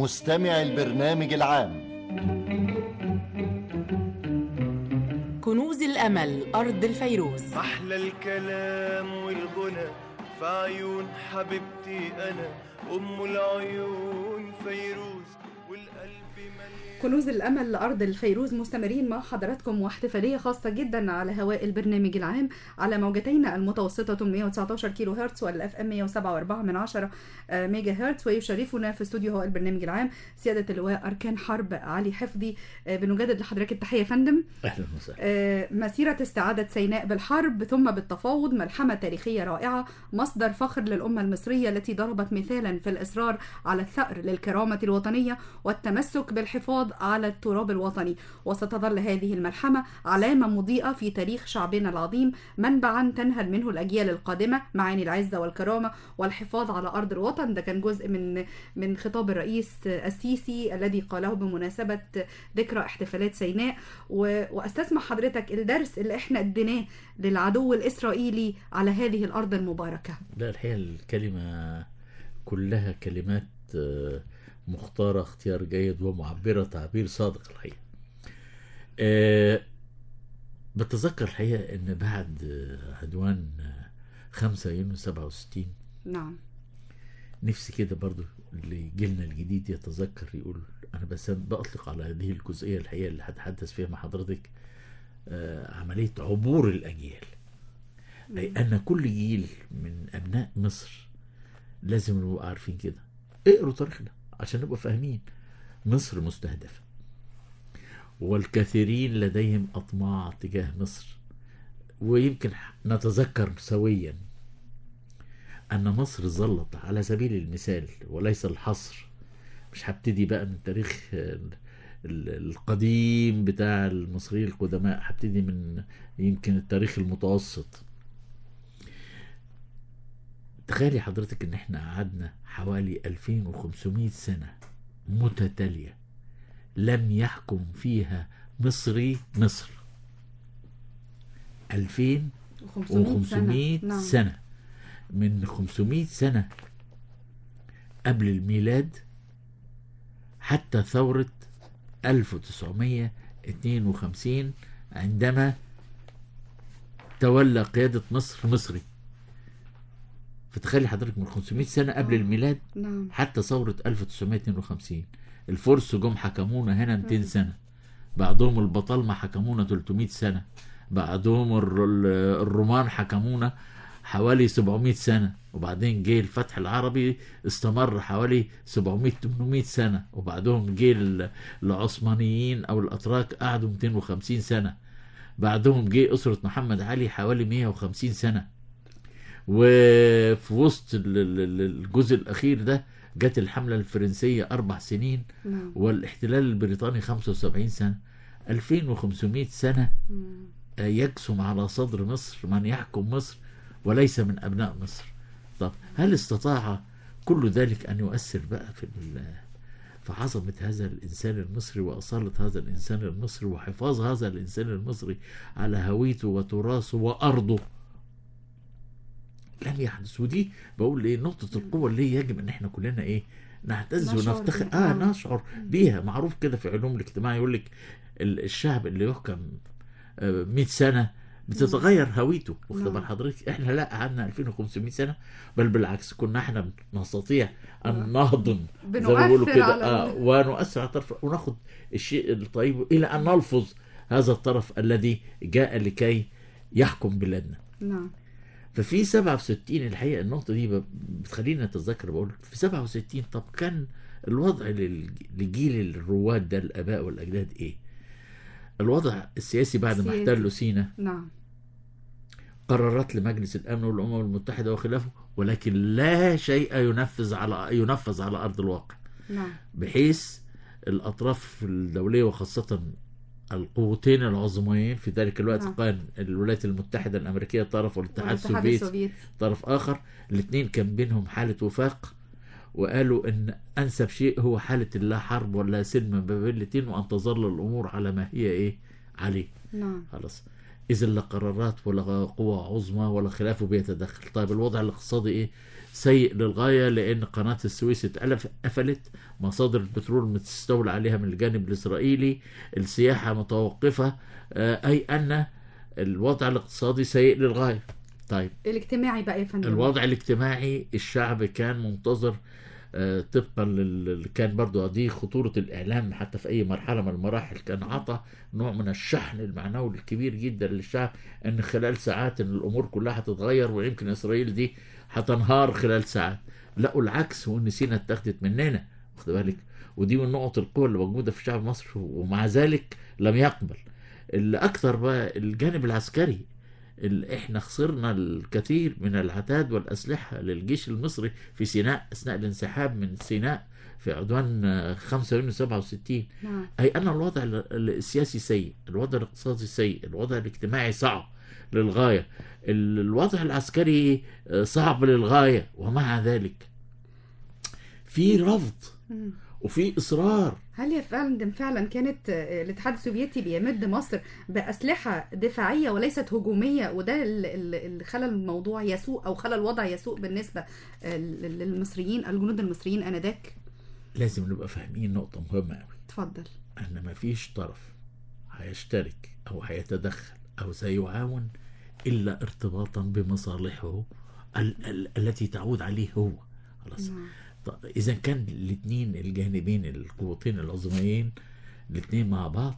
مستمع البرنامج العام. كنوز الأمل أرض الفيروز. أحلى الكلام والغنى في عيون حبيبتي أنا أم العيون فيروز والقلب مليان. كنوز الأمل لأرض الفيروز مستمرين مع حضراتكم، واحتفالية خاصة جدا على هواء البرنامج العام على موجتين المتوسطة ثمانمائة وتسعة عشر كيلو هرتز والأف أم مائة وسبعة فاصلة أربعة من عشرة ميجا هرتز. ويشرفنا في استوديو هواء البرنامج العام سيادة اللواء أركان حرب علي حفظي. بنجدد لحضرتك التحية فندم. أهلا وسهلا. مسيرة استعادة سيناء بالحرب ثم بالتفاوض، ملحمة تاريخية رائعة، مصدر فخر للأمة المصرية التي ضربت مثالا في الإصرار على الثأر للكرامة الوطنية والتمسك بالحفاظ على التراب الوطني. وستظل هذه الملحمة علامة مضيئة في تاريخ شعبنا العظيم، منبعا تنهل منه الأجيال القادمة معاني العزة والكرامة والحفاظ على أرض الوطن. ده كان جزء من من خطاب الرئيس السيسي الذي قاله بمناسبة ذكرى احتفالات سيناء. واستسمح حضرتك الدرس اللي احنا اديناه للعدو الإسرائيلي على هذه الأرض المباركة. لا الحقيقة الكلمة كلها كلمات مختارة اختيار جيد ومعبرة تعبير صادق الحقيقة. أه بتذكر الحقيقة ان بعد عدوان خمسة يونيو سبعة وستين نعم نفسي كده برضو اللي جيلنا الجديد يتذكر، يقول انا بس بأطلق على هذه الجزئية الحقيقة اللي هتحدث فيها مع حضرتك أه عملية عبور الأجيال. أي أن كل جيل من أبناء مصر لازم نبقى عارفين كده، اقروا تاريخنا عشان نبقى فاهمين. مصر مستهدفة والكثيرين لديهم أطماع تجاه مصر، ويمكن نتذكر سويا أن مصر ظلت على سبيل المثال وليس الحصر. مش هبتدي بقى من تاريخ القديم بتاع المصريين القدماء، هبتدي من يمكن التاريخ المتوسط. تخيلي حضرتك ان احنا قعدنا حوالي ألفين وخمسمائة سنة متتالية لم يحكم فيها مصري مصر. ألفين وخمسمائة سنة, سنة. من خمسمائة سنة قبل الميلاد حتى ثورة ألف وتسعمائة واثنين وخمسين عندما تولى قيادة مصر مصري. فتخيلي حضرتك من خمسمائة سنة قبل آه. الميلاد نعم. حتى ثورة ألف وتسعمائة واثنين وخمسين. الفرس جم حكمونا هنا مئتين سنة، بعدهم البطالمة حكمونا ثلاثمائة سنة، بعدهم الرومان حكمونا حوالي سبعمائة سنة، وبعدين جه الفتح العربي استمر حوالي سبعمائة ثمانمائة سنة، وبعدهم جه العثمانيين أو الأتراك قعدوا مئتين وخمسين سنة، بعدهم جه أسرة محمد علي حوالي مئة وخمسين سنة. وفي وسط الجزء الأخير ده جت الحملة الفرنسية أربع سنين مم. والاحتلال البريطاني خمسة وسبعين سنة. ألفين وخمسمائة سنة مم. يجسم على صدر مصر من يحكم مصر وليس من أبناء مصر. طب هل استطاع كل ذلك أن يؤثر بقى في في عظمة هذا الإنسان المصري وأصالة هذا الإنسان المصري وحفاظ هذا الإنسان المصري على هويته وتراثه وأرضه؟ لم يحدث. ودي بقول ايه نقطة القوة اللي يجب ان احنا كلنا ايه نعتز ونفتخر اه نشعر بيها. معروف كده في علوم الاجتماع يقول لك الشعب اللي يحكم مئة سنة بتتغير هويته. واخد بال حضرتك؟ احنا لا قعدنا ألفين وخمسمائة سنة، بل بالعكس كنا احنا نستطيع ان نهضم زي ما بيقولوا كده اه ونؤثر على الطرف وناخد الشيء الطيب الى ان نلفظ هذا الطرف الذي جاء لكي يحكم بلادنا. نعم. ففي سبعة وستين الحقيقة النقطة دي بتخلينا نتذكر. بقول في سبعة وستين طب كان الوضع للجيل الرواد ده الآباء والأجداد إيه؟ الوضع السياسي بعد ما احتلوا سيناء نعم قرارات لمجلس الأمن والأمم المتحدة وخلافه، ولكن لا شيء ينفذ على ينفذ على أرض الواقع. نعم. بحيث الأطراف الدولية وخاصة القوتين العظميين في ذلك الوقت نعم. كان الولايات المتحدة الأمريكية طرف والاتحاد السوفيتي طرف آخر. الاثنين كان بينهم حالة وفاق، وقالوا ان انسب شيء هو حالة لا حرب ولا سلم ما بين الاثنين، وان تظل الامور على ما هي ايه عليه. نعم. خلاص إذا لا قرارات ولا قوة عظمى ولا خلافه بيتدخل. طيب الوضع الاقتصادي إيه؟ سيء للغاية، لأن قناة السويس اتقفلت، مصادر البترول متستولى عليها من الجانب الإسرائيلي، السياحة متوقفة، أي أن الوضع الاقتصادي سيء للغاية. طيب الاجتماعي بقى يا فندم، الوضع الاجتماعي الشعب كان منتظر آه طبقا لل... كان برضو دي خطورة الإعلام حتى في أي مرحلة من المراحل، كان عطى نوع من الشحن المعنوي الكبير جدا للشعب أن خلال ساعات أن الأمور كلها هتتغير ويمكن إسرائيل دي هتنهار خلال ساعات. لقوا العكس، وأن سيناء اتاخدت مننا، واخد بالك، ودي من نقط القوة اللي موجودة في الشعب المصري، ومع ذلك لم يقبل. اللي أكثر بقى الجانب العسكري، اللي احنا خسرنا الكثير من العتاد والأسلحة للجيش المصري في سيناء أثناء الانسحاب من سيناء في عدوان خمسة يونيو سبعة وستين. نعم. أي أن الوضع السياسي سيء، الوضع الاقتصادي سيء، الوضع الاجتماعي صعب للغاية، الوضع العسكري صعب للغاية، ومع ذلك في رفض وفي إصرار. هل يا فندم فعلا كانت الاتحاد السوفيتي بيمد مصر بأسلحة دفاعية وليست هجومية، وده اللي خلى الموضوع يسوء أو خلى الوضع يسوء بالنسبة للمصريين الجنود المصريين آنذاك؟ لازم نبقى فاهمين نقطة مهمة أوي. اتفضل. أن مفيش طرف هيشترك أو هيتدخل أو سيعاون إلا ارتباطا بمصالحه ال- ال- التي تعود عليه هو. خلاص. إذا كان الاثنين الجانبين القوتين العظميين الاثنين مع بعض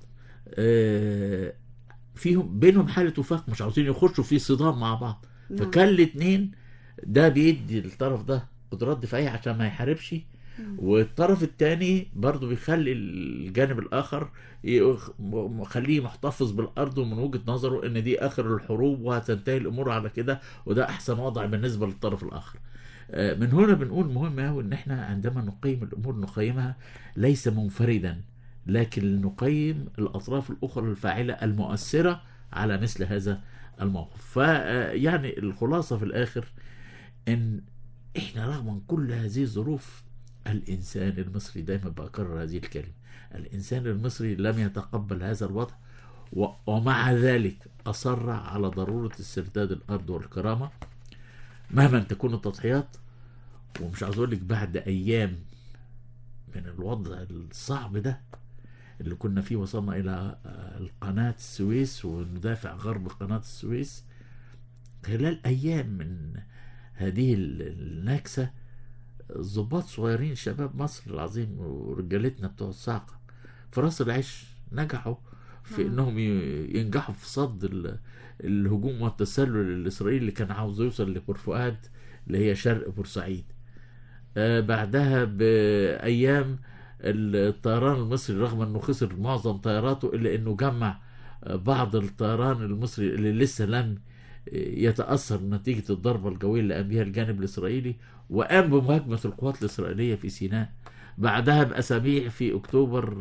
فيهم بينهم حالة وفاق، مش عاوزين يخشوا في صدام مع بعض، فكان الاثنين ده بيدي الطرف ده قدرات دفاعية عشان ما يحاربش، والطرف الثاني برضو بيخلي الجانب الآخر يخليه محتفظ بالأرض، ومن وجهة نظره إن دي آخر الحروب وهتنتهي الأمور على كده، وده أحسن وضع بالنسبة للطرف الآخر. من هنا بنقول مهم قوي ان احنا عندما نقيم الامور نقيمها ليس منفردا، لكن نقيم الاطراف الاخرى الفاعله المؤثره على مثل هذا الموقف. فيعني الخلاصه في الاخر ان احنا رغم كل هذه الظروف الانسان المصري، دايما بكرر هذه الكلمه، الانسان المصري لم يتقبل هذا الوضع، ومع ذلك اصر على ضروره استرداد الارض والكرامه مهما تكون التضحيات. ومش عاوز اقول لك بعد ايام من الوضع الصعب ده اللي كنا فيه وصلنا الى القناة السويس وندافع غرب قناة السويس، خلال ايام من هذه النكسة ضباط صغيرين شباب مصر العظيم ورجالتنا بتوع الصاعقة في راس العش نجحوا في انهم ينجحوا في صد الهجوم والتسلل الاسرائيلي اللي كان عاوز يوصل لبور فؤاد اللي هي شرق بورسعيد. آه بعدها بايام الطيران المصري رغم انه خسر معظم طياراته الا انه جمع بعض الطيران المصري اللي لسه لم يتاثر نتيجه الضربه الجويه اللي قام بها الجانب الاسرائيلي، وقام بمهاجمه القوات الاسرائيليه في سيناء. بعدها باسابيع في اكتوبر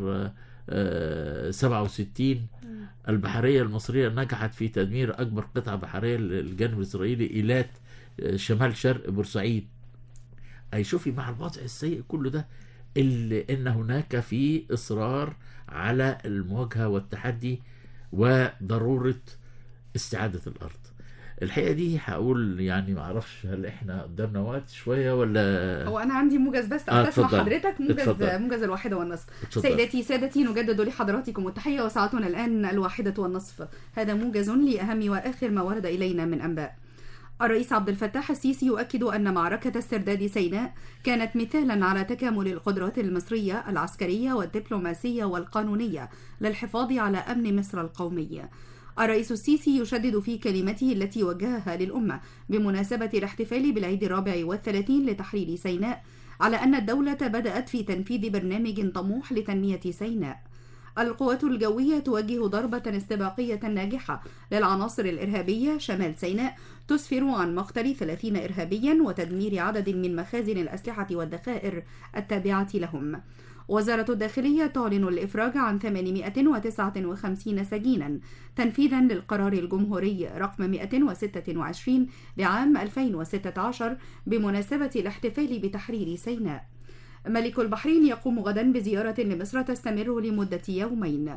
آه سبعة وستين البحرية المصرية نجحت في تدمير أكبر قطعة بحرية للجانب الإسرائيلي إيلات شمال شرق بورسعيد. أي شوفي مع الوضع السيء كله ده إلا إن هناك في إصرار على المواجهة والتحدي وضرورة استعادة الأرض. الحقيقة دي هقول يعني معرفش هل احنا قدامنا وقت شوية ولا هو أنا عندي موجز بس آه أستسمع حضرتك موجز اتفضل. موجز الواحدة والنصف. اتفضل. سيداتي سادتي نجدد لحضراتكم التحية وساعتنا الآن الواحدة والنصف. هذا موجز لأهم وآخر ما ورد إلينا من أنباء. الرئيس عبد الفتاح السيسي يؤكد أن معركة استرداد سيناء كانت مثالا على تكامل القدرات المصرية العسكرية والدبلوماسية والقانونية للحفاظ على أمن مصر القومي. الرئيس السيسي يشدد في كلمته التي وجهها للأمة بمناسبة الاحتفال بالعيد الرابع والثلاثين لتحرير سيناء على أن الدولة بدأت في تنفيذ برنامج طموح لتنمية سيناء. القوات الجوية توجه ضربة استباقية ناجحة للعناصر الإرهابية شمال سيناء تسفر عن مقتل ثلاثين إرهابيا وتدمير عدد من مخازن الأسلحة والذخائر التابعة لهم. وزارة الداخلية تعلن الإفراج عن ثمانمائة وتسعة وخمسين سجينا تنفيذا للقرار الجمهوري رقم مائة وستة وعشرين لعام ألفين وستة عشر بمناسبة الاحتفال بتحرير سيناء. ملك البحرين يقوم غدا بزيارة لمصر تستمر لمدة يومين.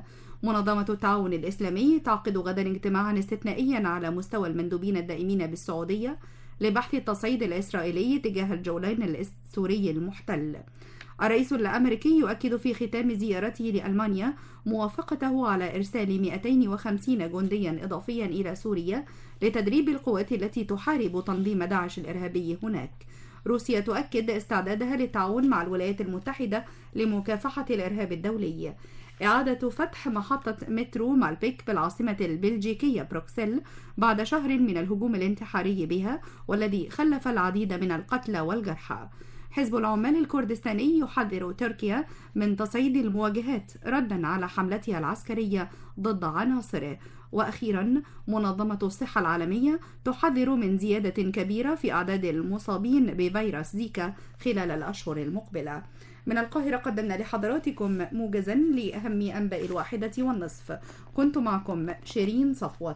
منظمة التعاون الإسلامي تعقد غدا اجتماعا استثنائيا على مستوى المندوبين الدائمين بالسعودية لبحث التصعيد الإسرائيلي تجاه الجولان السوري المحتل. الرئيس الأمريكي يؤكد في ختام زيارته لألمانيا موافقته على إرسال مئتين وخمسين جنديا إضافيا إلى سوريا لتدريب القوات التي تحارب تنظيم داعش الإرهابي هناك. روسيا تؤكد استعدادها للتعاون مع الولايات المتحدة لمكافحة الإرهاب الدولي. إعادة فتح محطة مترو مالبيك بالعاصمة البلجيكية بروكسل بعد شهر من الهجوم الانتحاري بها والذي خلف العديد من القتلى والجرحى. حزب العمال الكردستاني يحذر تركيا من تصعيد المواجهات ردا على حملتها العسكرية ضد عناصره. وأخيرا منظمة الصحة العالمية تحذر من زيادة كبيرة في أعداد المصابين بفيروس زيكا خلال الأشهر المقبلة. من القاهرة قدمنا لحضراتكم موجزا لأهم أنباء الواحدة والنصف. كنت معكم شيرين صفوت.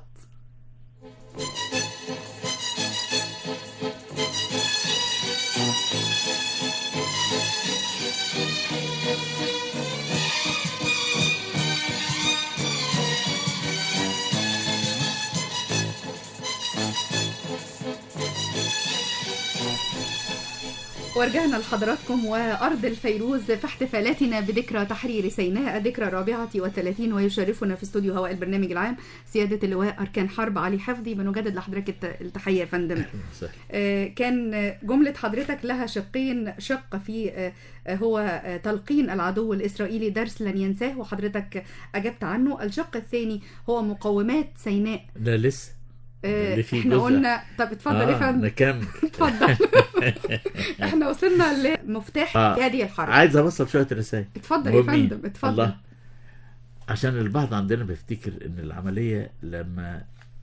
ورجعنا لحضراتكم وأرض الفيروز في احتفالاتنا بذكرى تحرير سيناء الذكرى الرابعة والثلاثين، ويشرفنا في استوديو هواء البرنامج العام سيادة اللواء أركان حرب علي حفظي. بنجدد لحضرتك التحية يا فندم. آه كان جملة حضرتك لها شقين، شق في آه هو تلقين العدو الإسرائيلي درس لن ينساه وحضرتك أجبت عنه. الشق الثاني هو مقومات سيناء. لا لسه اه احنا قلنا. طب اتفضل يا آه فندم نكمل. اتفضل. احنا وصلنا لمفتاح آه. هذه الحرب. عايز اوصل شويه رسائل. اتفضل يا فندم اتفضل. الله. عشان البعض عندنا بيفتكر ان العمليه لما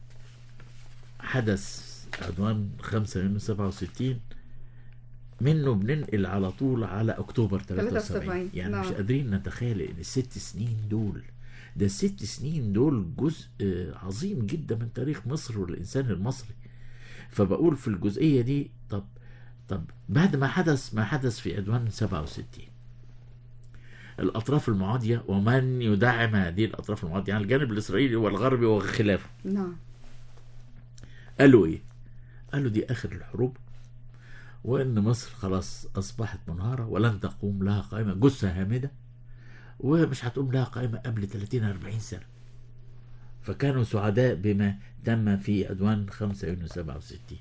حدث عدوان خمسة يونيو سبعة وستين منه بننقل على طول على اكتوبر ثلاثة وسبعين. يعني نعم. مش قادرين نتخيل ان الست سنين دول، ده الست سنين دول جزء عظيم جدا من تاريخ مصر والإنسان المصري. فبقول في الجزئية دي طب طب بعد ما حدث ما حدث في عدوان سبعة وستين، الأطراف المعادية ومن يدعم هذه الأطراف المعادية، يعني الجانب الإسرائيلي والغربي وخلافه، نعم، قالوا إيه؟ قالوا دي آخر الحروب، وإن مصر خلاص أصبحت منهارة ولن تقوم لها قائمة، جثة هامدة، ومش هتقوم لها قائمة قبل ثلاثين أربعين سنة. فكانوا سعداء بما تم في عدوان خمسة يونيو سبعة وستين.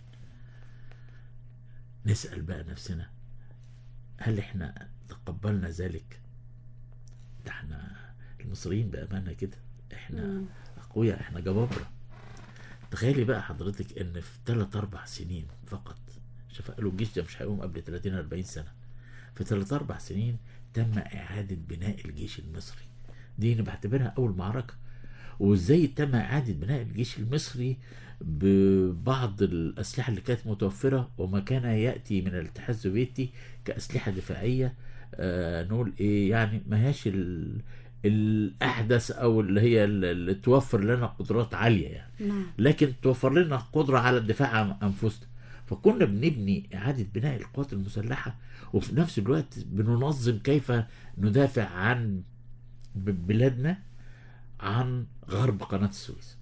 نسأل بقى نفسنا، هل احنا تقبلنا ذلك؟ ده احنا المصريين بأمانة كده احنا أقوياء، احنا جبابرة. تخيلي بقى حضرتك ان في ثلاث أربع سنين فقط، شوف قالوا الجيش ده مش هيقوم قبل ثلاثين أربعين سنة، في ثلاث أربع سنين تم إعادة بناء الجيش المصري. دي أنا بعتبرها أول معركة. وإزاي تم إعادة بناء الجيش المصري ببعض الأسلحة اللي كانت متوفرة وما كان يأتي من الاتحاد السوفيتي كأسلحة دفاعية، آه نقول إيه يعني ما هياش الأحدث أو اللي هي اللي توفر لنا قدرات عالية يعني، لكن توفر لنا قدرة على الدفاع عن أنفسنا. فكنا بنبني إعادة بناء القوات المسلحة، وفي نفس الوقت بننظم كيف ندافع عن بلادنا عن غرب قناة السويس.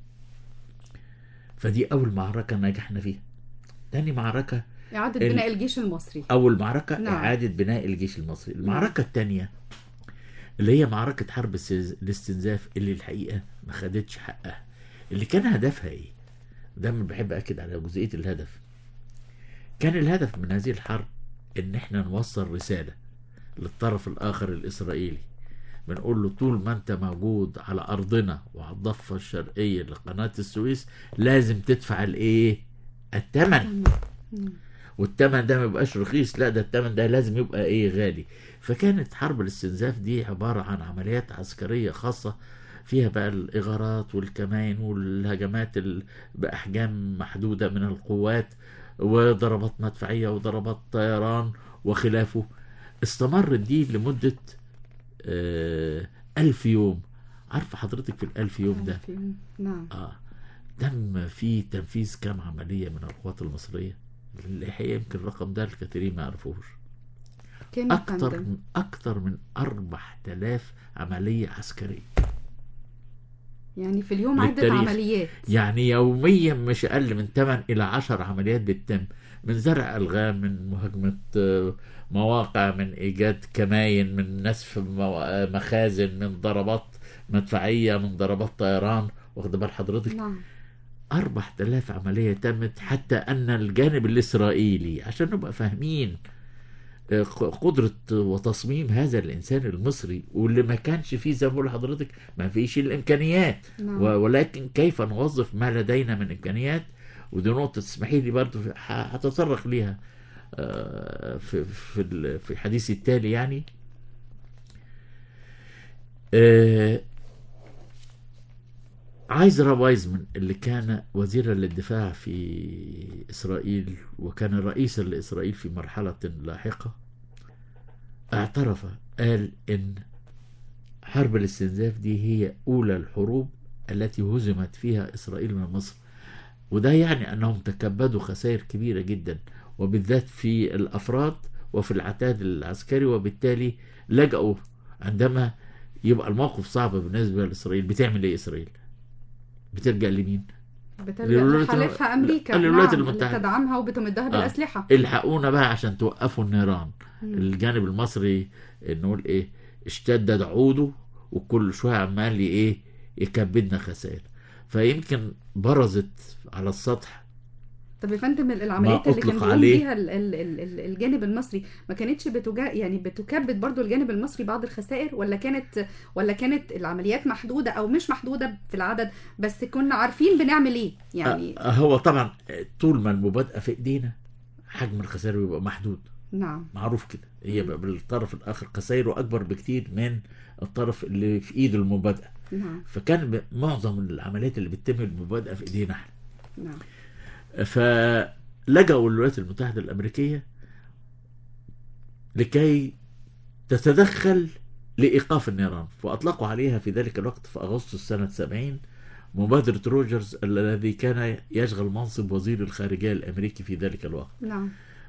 فدي أول معركة نجحنا فيها. تاني معركة إعادة بناء الجيش المصري. أول معركة نعم. إعادة بناء الجيش المصري. المعركة نعم. التانية اللي هي معركة حرب الاستنزاف، اللي الحقيقة ما خدتش حقها. اللي كان هدفها إيه؟ دايما بحب أكد على جزئية الهدف. كان الهدف من هذه الحرب ان احنا نوصل رسالة للطرف الاخر الاسرائيلي، بنقول له طول ما انت موجود على ارضنا وعلى الضفة الشرقية لقناة السويس لازم تدفع الايه؟ الثمن. والثمن ده ما يبقاش رخيص، لا ده الثمن ده لازم يبقى ايه؟ غالي. فكانت حرب الاستنزاف دي عبارة عن عمليات عسكرية خاصة فيها بقى الاغارات والكمائن والهجمات باحجام محدودة من القوات، وضربات مدفعية وضربات طيران وخلافه. استمرت دي لمدة آه ألف يوم. عارفة حضرتك في الألف يوم ده نعم آه تم في تنفيذ كام عملية من القوات المصرية؟ الحقيقة يمكن الرقم ده الكثيرين ما يعرفوش. أكثر من أكثر من أربعة آلاف عملية عسكرية. يعني في اليوم عدة عمليات، يعني يوميا مش أقل من ثمانية إلى عشر عمليات بتتم، من زرع ألغام، من مهاجمة مواقع، من إيجاد كماين، من نسف مخازن، من ضربات مدفعية، من ضربات طيران. واخد بال حضرتك؟ نعم. أربعة آلاف عملية تمت، حتى أن الجانب الإسرائيلي عشان نبقى فاهمين قدرة وتصميم هذا الإنسان المصري، واللي ما كانش فيه زي ما بقول لحضرتك ما فيش الإمكانيات. نعم. ولكن كيف نوظف ما لدينا من إمكانيات، ودي نقطة تسمحي لي برضو هتطرق ليها في في في حديثي التالي. يعني عايزرا وايزمان اللي كان وزيرا للدفاع في إسرائيل وكان رئيسا لإسرائيل في مرحلة لاحقة، اعترف، قال إن حرب الاستنزاف دي هي أولى الحروب التي هزمت فيها إسرائيل من مصر، وده يعني أنهم تكبدوا خسائر كبيرة جدا، وبالذات في الأفراد وفي العتاد العسكري، وبالتالي لجأوا عندما يبقى الموقف صعب بالنسبة لإسرائيل. بتعمل إيه إسرائيل؟ بترجع لمين؟ بترجع لحلفها أمريكا، الولايات نعم، المتحدة، تدعمها وبتمدها بالأسلحة. آه. الحقونا بقى عشان توقفوا النيران. مم. الجانب المصري نقول إيه، اشتدد عوده وكل شوية عمال إيه يكبدنا خسائر. فيمكن برزت على السطح. طب يا فندم، العمليات اللي كان بيقوم بيها الجانب المصري ما كانتش بتجا يعني بتكبد برضو الجانب المصري بعض الخسائر، ولا كانت ولا كانت العمليات محدودة او مش محدودة في العدد، بس كنا عارفين بنعمل ايه يعني؟ هو طبعا طول ما المبادئة في ايدينا حجم الخسائر بيبقى محدود. نعم، معروف كده. هي بالطرف الاخر خسائره اكبر بكتير من الطرف اللي في ايده المبادئة. نعم. فكان معظم العمليات اللي بتتم المبادئة في ايدينا احنا. نعم. فلجأوا الولايات المتحدة الأمريكية لكي تتدخل لإيقاف النيران، فأطلقوا عليها في ذلك الوقت في أغسطس سنة سبعين مبادرة روجرز الذي كان يشغل منصب وزير الخارجية الأمريكي في ذلك الوقت. نعم.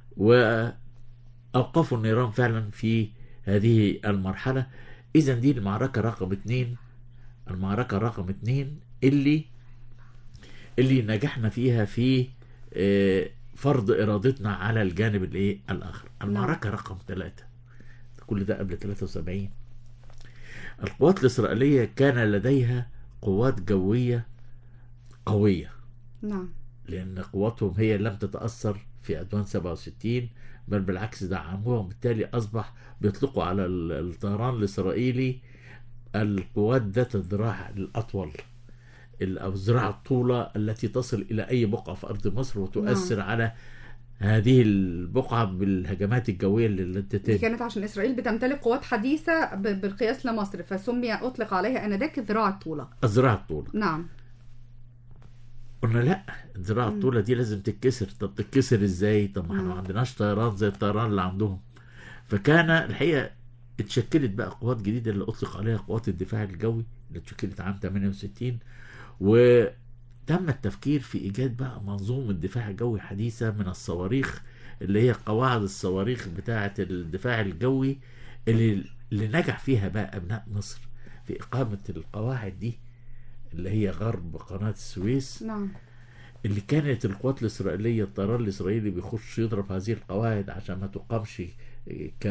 وأوقفوا النيران فعلا في هذه المرحلة. إذا دي المعركة رقم اثنين، المعركة رقم اثنين اللي اللي نجحنا فيها في فرض إرادتنا على الجانب الايه الآخر. المعركة رقم ثلاثة، كل ده قبل ثلاثة وسبعين. القوات الإسرائيلية كان لديها قوات جوية قوية. نعم. لأن قواتهم هي لم تتأثر في عدوان سبعة وستين، بل بالعكس دعموها، وبالتالي أصبح بيطلقوا على الطيران الإسرائيلي القوات ذات الذراع الأطول، أو الذراع الطولة التي تصل إلى أي بقعة في أرض مصر وتؤثر نعم. على هذه البقعة بالهجمات الجوية اللي تتم. كانت عشان إسرائيل بتمتلك قوات حديثة بالقياس لمصر، فسمي أطلق عليها أنذاك الذراع الطولة. الذراع الطولة. نعم. قلنا لا، الذراع الطولة دي لازم تتكسر. طب تتكسر ازاي؟ طب ما احنا ما عندناش طيران زي الطيران اللي عندهم. فكان الحقيقة اتشكلت بقى قوات جديدة اللي أطلق عليها قوات الدفاع الجوي، اللي اتشكلت عام ثمانية وستين، وتم التفكير في إيجاد بقى منظومة دفاع جوي حديثة من الصواريخ، اللي هي قواعد الصواريخ بتاعة الدفاع الجوي اللي, اللي نجح فيها بقى أبناء مصر في إقامة القواعد دي اللي هي غرب قناة السويس. نعم. اللي كانت القوات الإسرائيلية، الطيران الإسرائيلي بيخش يضرب هذه القواعد عشان ما تقامش ك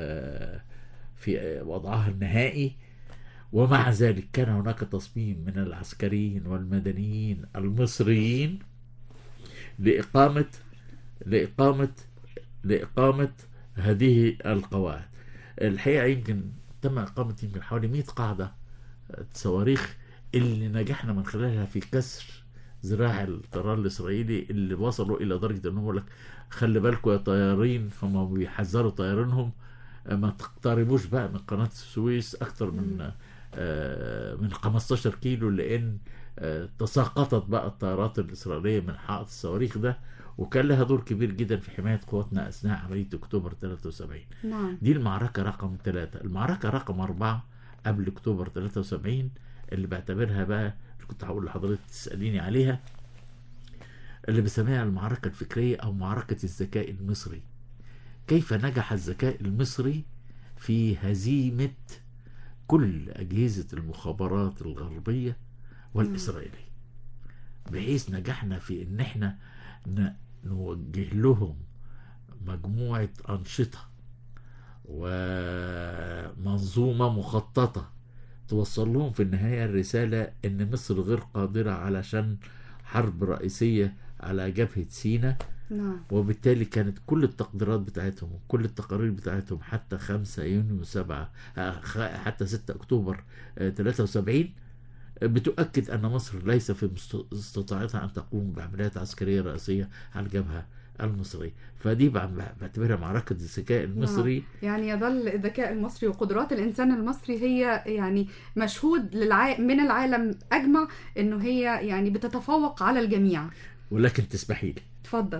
في وضعها النهائي. ومع ذلك كان هناك تصميم من العسكريين والمدنيين المصريين لإقامة لإقامة لإقامة هذه القواعد. الحقيقة يمكن تم إقامة يمكن حوالي مئة قاعدة صواريخ اللي نجحنا من خلالها في كسر ذراع الطيران الإسرائيلي، اللي وصلوا إلى درجة أنهم يقول لك خلي بالكم يا طيارين، هم بيحذروا طيارينهم ما تقتربوش بقى من قناة السويس أكتر من آه من خمستاشر كيلو، لأن آه تساقطت بقى الطيارات الإسرائيلية من حائط الصواريخ ده، وكان لها دور كبير جدا في حماية قواتنا أثناء عملية أكتوبر ثلاثة وسبعين. نعم. دي المعركة رقم ثلاثة. المعركة رقم أربعة قبل أكتوبر ثلاثة وسبعين اللي بعتبرها بقى اللي كنت هقول لحضرتك تسأليني عليها، اللي بسميها المعركة الفكرية أو معركة الذكاء المصري. كيف نجح الذكاء المصري في هزيمة كل أجهزة المخابرات الغربية والإسرائيلية، بحيث نجحنا في ان احنا نوجه لهم مجموعة أنشطة ومنظومة مخططة توصل لهم في النهاية الرسالة ان مصر غير قادرة علشان حرب رئيسية على جبهة سيناء. نعم. وبالتالي كانت كل التقديرات بتاعتهم وكل التقارير بتاعتهم حتى خمسة يونيو سبعة حتى ستة أكتوبر ثلاثة وسبعين بتؤكد أن مصر ليس في استطاعتها أن تقوم بعمليات عسكرية رئيسية على الجبهة المصرية. فدي بعتبرها معركة الذكاء المصري. يعني يظل الذكاء المصري وقدرات الإنسان المصري هي يعني مشهود للع... من العالم أجمع أنه هي يعني بتتفوق على الجميع. ولكن تسمحي لي تفضل.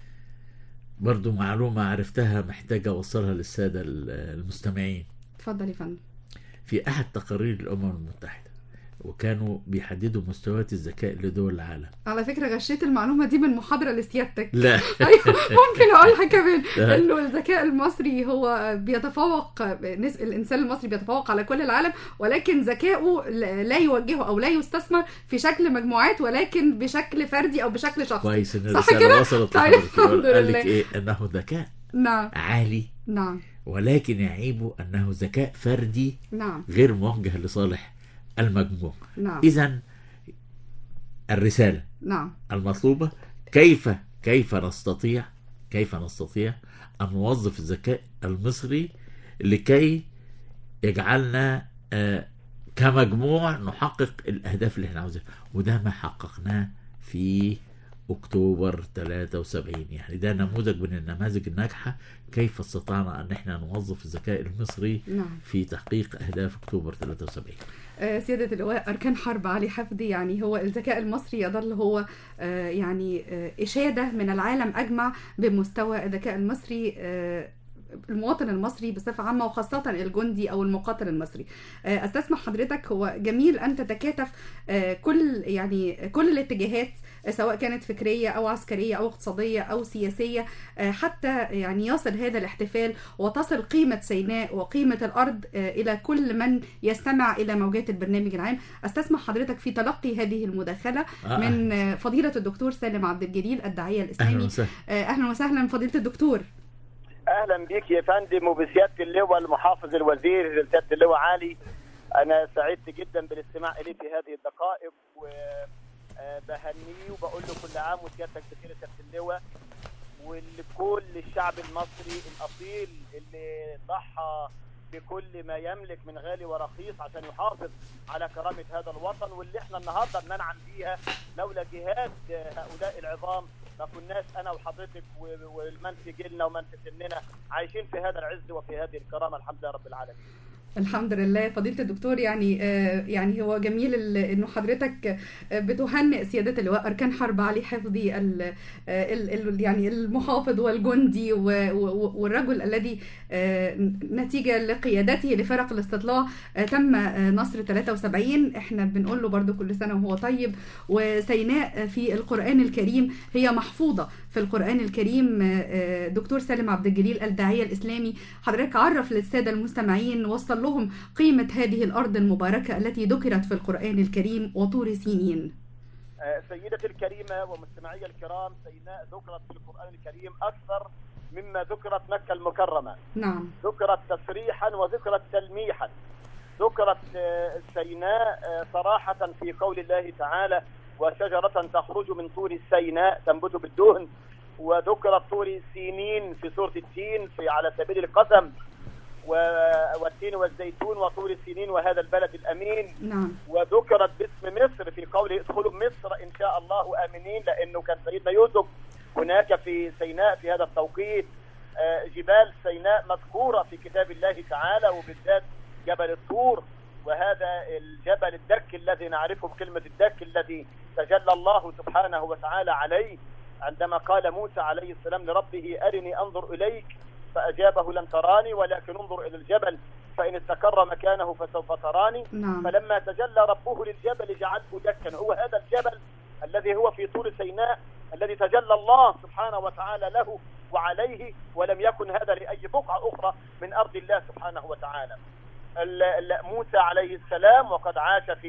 برضو معلومة عرفتها محتاجة أوصلها للسادة المستمعين. تفضل يا فندم. في أحد تقارير الأمم المتحدة وكانوا بيحددوا مستويات الذكاء لدول العالم. على فكرة غشيت المعلومة دي من محاضرة لسيادتك. لا أيوة ممكن أقولها كمان إنه الذكاء المصري هو بيتفوق، الإنسان المصري بيتفوق على كل العالم، ولكن ذكائه لا يوجهه أو لا يستثمر في شكل مجموعات ولكن بشكل فردي أو بشكل شخصي. كويس إن الرسالة وصلت لحضرتك. قال لك إيه؟ إنه ذكاء نعم عالي نعم ولكن يعيبه أنه ذكاء فردي نعم غير موجه لصالح المجموع. نعم. إذن الرسالة نعم المطلوبة كيف كيف نستطيع كيف نستطيع أن نوظف الذكاء المصري لكي يجعلنا آه كمجموع نحقق الأهداف اللي احنا عاوزينها، وده ما حققناه في أكتوبر ثلاثة وسبعين. يعني ده نموذج من النماذج الناجحة كيف استطعنا أن احنا نوظف الذكاء المصري نعم. في تحقيق أهداف أكتوبر ثلاثة وسبعين. سيادة اللواء أركان حرب علي حفظي، يعني هو الذكاء المصري يظل هو يعني إشادة من العالم أجمع بمستوى الذكاء المصري، المواطن المصري بصفة عامة وخاصة الجندي أو المقاتل المصري. أستسمح حضرتك، هو جميل أن تتكاتف كل يعني كل الاتجاهات سواء كانت فكرية أو عسكرية أو اقتصادية أو سياسية حتى يعني يصل هذا الاحتفال وتصل قيمة سيناء وقيمة الأرض إلى كل من يستمع إلى موجات البرنامج العام. أستسمح حضرتك في تلقي هذه المداخلة آه. من فضيلة الدكتور سالم عبد الجليل الداعية الإسلامي. أهلا وسهلا. أهلا وسهلا فضيلة الدكتور. اهلا بك يا فندم وبسياده اللواء المحافظ الوزير سياده اللواء علي. انا سعدت جدا بالاستماع اليه في هذه الدقائق وبهنيه وبقول له كل عام وسيادتك بخير يا سياده اللواء، ولكل الشعب المصري الاصيل اللي ضحى بكل ما يملك من غالي ورخيص عشان يحافظ على كرامه هذا الوطن، واللي احنا النهارده بننعم بيها. لولا جهاد هؤلاء العظام ما كناش انا وحضرتك ومن في جيلنا ومن في سننا عايشين في هذا العز وفي هذه الكرامه. الحمد لله رب العالمين. الحمد لله فضيلة الدكتور. يعني يعني هو جميل انه حضرتك بتهنئ سيادة اللواء أركان حرب علي حفظي ال ال يعني المحافظ والجندي والرجل الذي نتيجة لقيادته لفرق الاستطلاع تم نصر ثلاثة وسبعين. احنا بنقول له برضو كل سنة وهو طيب. وسيناء في القرآن الكريم هي محفوظة في القرآن الكريم. دكتور سالم عبد الجليل الداعية الإسلامي، حضرتك عرف للسادة المستمعين وصل لهم قيمة هذه الأرض المباركة التي ذكرت في القرآن الكريم وطور سينين. سيدتي الكريمة ومستمعي الكرام، سيناء ذكرت في القرآن الكريم أكثر مما ذكرت مكة المكرمة. نعم. ذكرت تصريحا وذكرت تلميحا. ذكرت سيناء صراحة في قول الله تعالى وشجرة تخرج من طور سيناء تنبت بالدهن، وذكرت طور سينين في سورة التين في على سبيل القسم، والتين والزيتون وطور سينين وهذا البلد الأمين. نعم. وذكرت باسم مصر في قوله ادخلوا مصر إن شاء الله آمنين، لأنه كان سيدنا يوسف هناك في سيناء في هذا التوقيت. جبال سيناء مذكورة في كتاب الله تعالى وبالذات جبل الطور، وهذا الجبل الدك الذي نعرفه بكلمة الدك الذي تجلى الله سبحانه وتعالى عليه عندما قال موسى عليه السلام لربه أرني أنظر إليك فأجابه لن تراني ولكن انظر إلى الجبل فإن استقر مكانه فسوف تراني. نعم. فلما تجلى ربه للجبل جعله دكا. هو هذا الجبل الذي هو في طور سيناء الذي تجلى الله سبحانه وتعالى له وعليه، ولم يكن هذا لأي بقعة أخرى من أرض الله سبحانه وتعالى. موسى عليه السلام وقد عاش في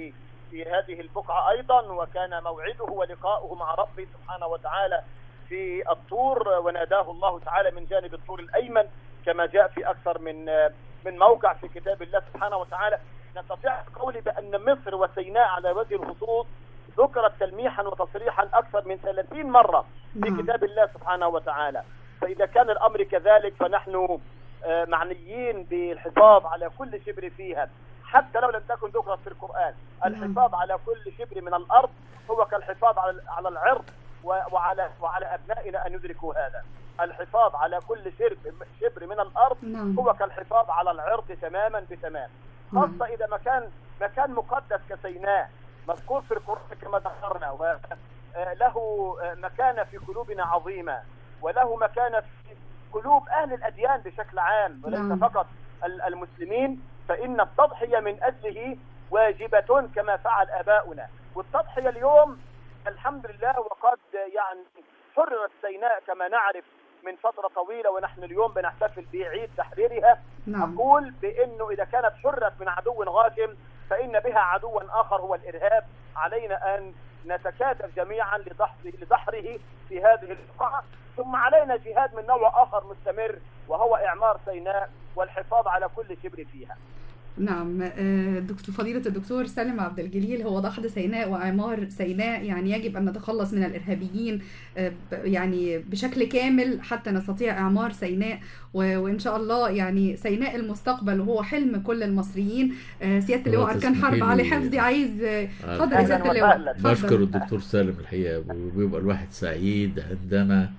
في هذه البقعة أيضا، وكان موعده ولقاؤه مع ربه سبحانه وتعالى في الطور، وناداه الله تعالى من جانب الطور الأيمن كما جاء في أكثر من من موقع في كتاب الله سبحانه وتعالى. نستطيع القول بأن مصر وسيناء على وجه الخصوص ذكرت تلميحا وتصريحا أكثر من ثلاثين مرة في كتاب الله سبحانه وتعالى. فإذا كان الأمر كذلك فنحن معنيين بالحفاظ على كل شبر فيها، حتى لو لم تكن ذكرت في القرآن. الحفاظ على كل شبر من الأرض هو كالحفاظ على على العرض وعلى وعلى أبنائنا أن يدركوا هذا. الحفاظ على كل شبر من الأرض هو كالحفاظ على العرض تماما بتمام، خاصة إذا مكان مكان مقدس كسيناء مذكور في القرآن كما ذكرنا، وله مكانة في قلوبنا عظيمة، وله مكانة في قلوب أهل الأديان بشكل عام وليس فقط المسلمين. فإن التضحية من أجله واجبة كما فعل آباؤنا، والتضحية اليوم الحمد لله وقد يعني حررت سيناء كما نعرف من فترة طويلة، ونحن اليوم بنحتفل بعيد تحريرها. نعم. أقول بأنه إذا كانت حررت من عدو غاشم فإن بها عدوا آخر هو الإرهاب. علينا أن نتكاتف جميعا لدحره في هذه البقعة، ثم علينا جهاد من نوع آخر مستمر وهو إعمار سيناء والحفاظ على كل شبر فيها. نعم دكتور فضيلة الدكتور سالم عبد الجليل، هو دحض سيناء وإعمار سيناء يعني يجب أن نتخلص من الإرهابيين يعني بشكل كامل حتى نستطيع إعمار سيناء، وإن شاء الله يعني سيناء المستقبل وهو حلم كل المصريين. سيادة اللواء أركان حرب علي حفظي عايز اتفضل يا سيادة اللواء. بشكر الدكتور سالم الحقيقة، وبيبقى الواحد سعيد عندما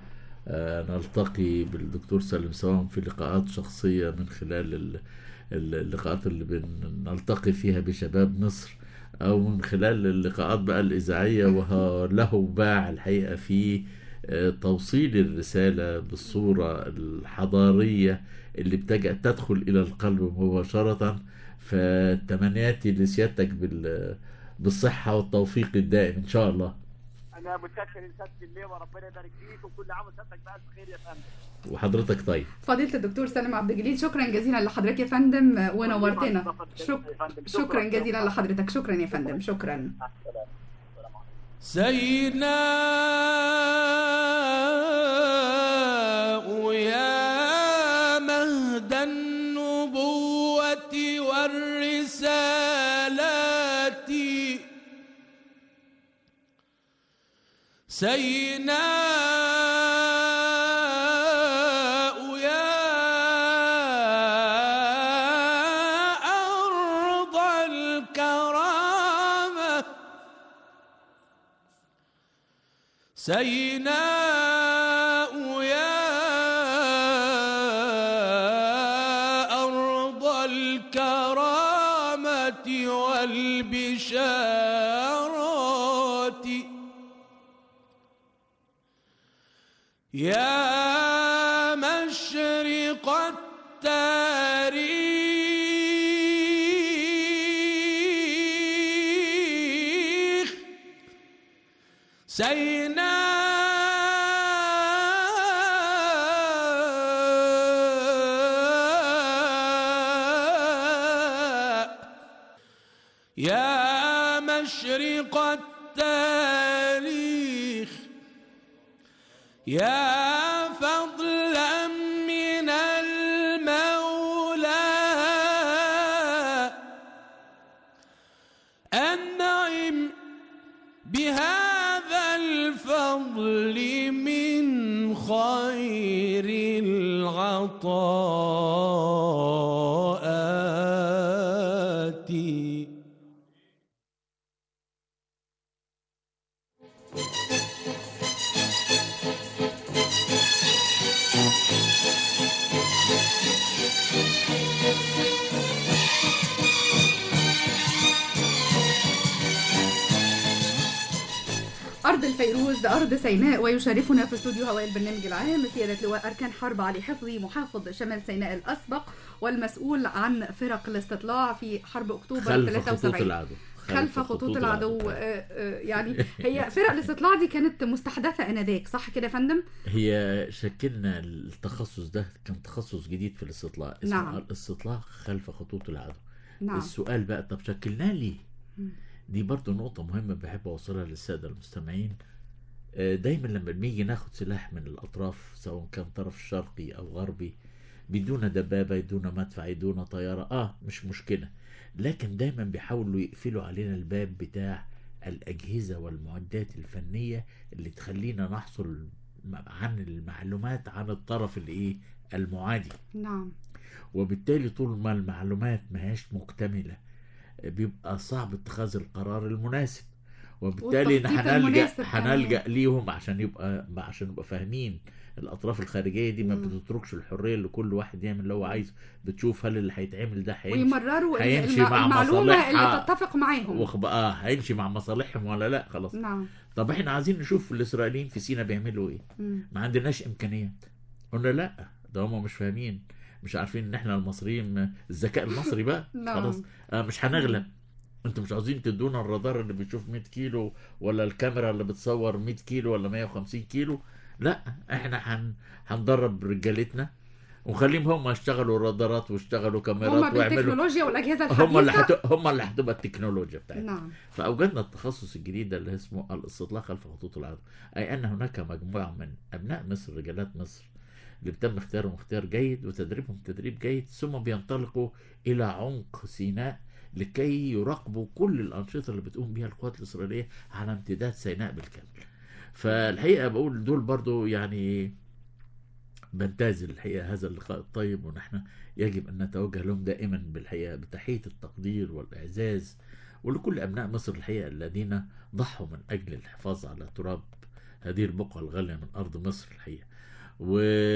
نلتقي بالدكتور سالم سواء في لقاءات شخصية من خلال اللقاءات اللي بنلتقي فيها بشباب مصر او من خلال اللقاءات بقى الاذاعيه، وله باع الحقيقه في توصيل الرساله بالصوره الحضاريه اللي بتجأ تدخل الى القلب مباشره. فتمنياتي لسيادتك بالصحه والتوفيق الدائم ان شاء الله. انا متشكر لسيادة اللواء، وربنا يبارك فيك، وكل عام وسيادتك بألف خير يا فندم. وحضرتك طيب. فضيلة الدكتور سالم عبد الجليل، شكرا جزيلا لحضرتك يا فندم ونورتنا. شك... شكرا جزيلا لحضرتك، شكرا يا فندم، شكرا. سيدنا يا مهد النبوة والرسالات، سيدنا سيناء يا أرض الكرامة والبشارات، يا مشرق التاريخ، سيناء يا مشرق التاريخ، يا فضلا من المولى أنعم بهذا الفضل من خير العطاءات. أرض الفيروز أرض سيناء، ويشرفنا في استوديو هواء البرنامج العام سيادة لواء أركان حرب علي حفظي، محافظ شمال سيناء الأسبق والمسؤول عن فرق الاستطلاع في حرب أكتوبر ثلاثة وسبعين. خلف خطوط العدو. خلف خطوط العدو. يعني هي فرق الاستطلاع دي كانت مستحدثة آنذاك، صح كده يا فندم؟ هي شكلنا التخصص ده كان تخصص جديد في الاستطلاع اسمه نعم. الاستطلاع خلف خطوط العدو. نعم. السؤال بقى طب شكلناه ليه؟ دي برضو نقطة مهمة بحب أوصلها للسادة المستمعين. دايما لما بنيجي ناخد سلاح من الأطراف سواء كان طرف شرقي أو غربي، بدون دبابة بدون مدفع بدون طيارة، آه مش مشكلة، لكن دايما بيحاولوا يقفلوا علينا الباب بتاع الأجهزة والمعدات الفنية اللي تخلينا نحصل عن المعلومات عن الطرف الايه المعادي. نعم. وبالتالي طول ما المعلومات ماهيش مكتملة بيبقى صعب اتخاذ القرار المناسب، وبالتالي هنلجأ هنلجأ ليهم عشان يبقى عشان يبقى فاهمين. الأطراف الخارجية دي ما بتتركش الحرية لكل واحد يعمل اللي هو عايزه، بتشوف هل اللي هيتعمل ده هيمشي ويمرروا هيمشي مع المعلومة اللي تتفق معاهم اه هيمشي مع مصالحهم ولا لا. خلاص. نعم. طب احنا عايزين نشوف الإسرائيليين في سيناء بيعملوا ايه. مم. ما عندناش إمكانيات. قلنا لا، ده هم مش فاهمين، مش عارفين ان احنا المصريين الذكاء المصري بقى خلاص آه مش هنغلب. انتوا مش عاوزين تدونا الرادار اللي بيشوف مية كيلو ولا الكاميرا اللي بتصور مية كيلو ولا مية وخمسين كيلو، لا احنا هن... هندرب رجالتنا ونخليهم هم يشتغلوا رادارات ويشتغلوا كاميرات هم بالتكنولوجيا والاجهزه الحديثه، هم اللي حت... هم اللي هتبقى التكنولوجيا بتاعتنا. نعم. فاوجدنا التخصص الجديد اللي اسمه الاستطلاع خلف خطوط العدو، اي ان هناك مجموعه من ابناء مصر رجالات مصر اللي بتم اختيارهم اختيار جيد وتدريبهم تدريب جيد، ثم بينطلقوا الى عمق سيناء لكي يراقبوا كل الأنشطة اللي بتقوم بها القوات الإسرائيلية على امتداد سيناء بالكامل. فالحقيقة بقول دول برضو يعني بنتازل الحقيقة هذا اللقاء الطيب، ونحن يجب أن نتوجه لهم دائما بالحقيقة بتحية التقدير والإعزاز، ولكل أبناء مصر الحقيقة الذين ضحوا من أجل الحفاظ على تراب هذه البقعة الغالية من أرض مصر الحقيقة، و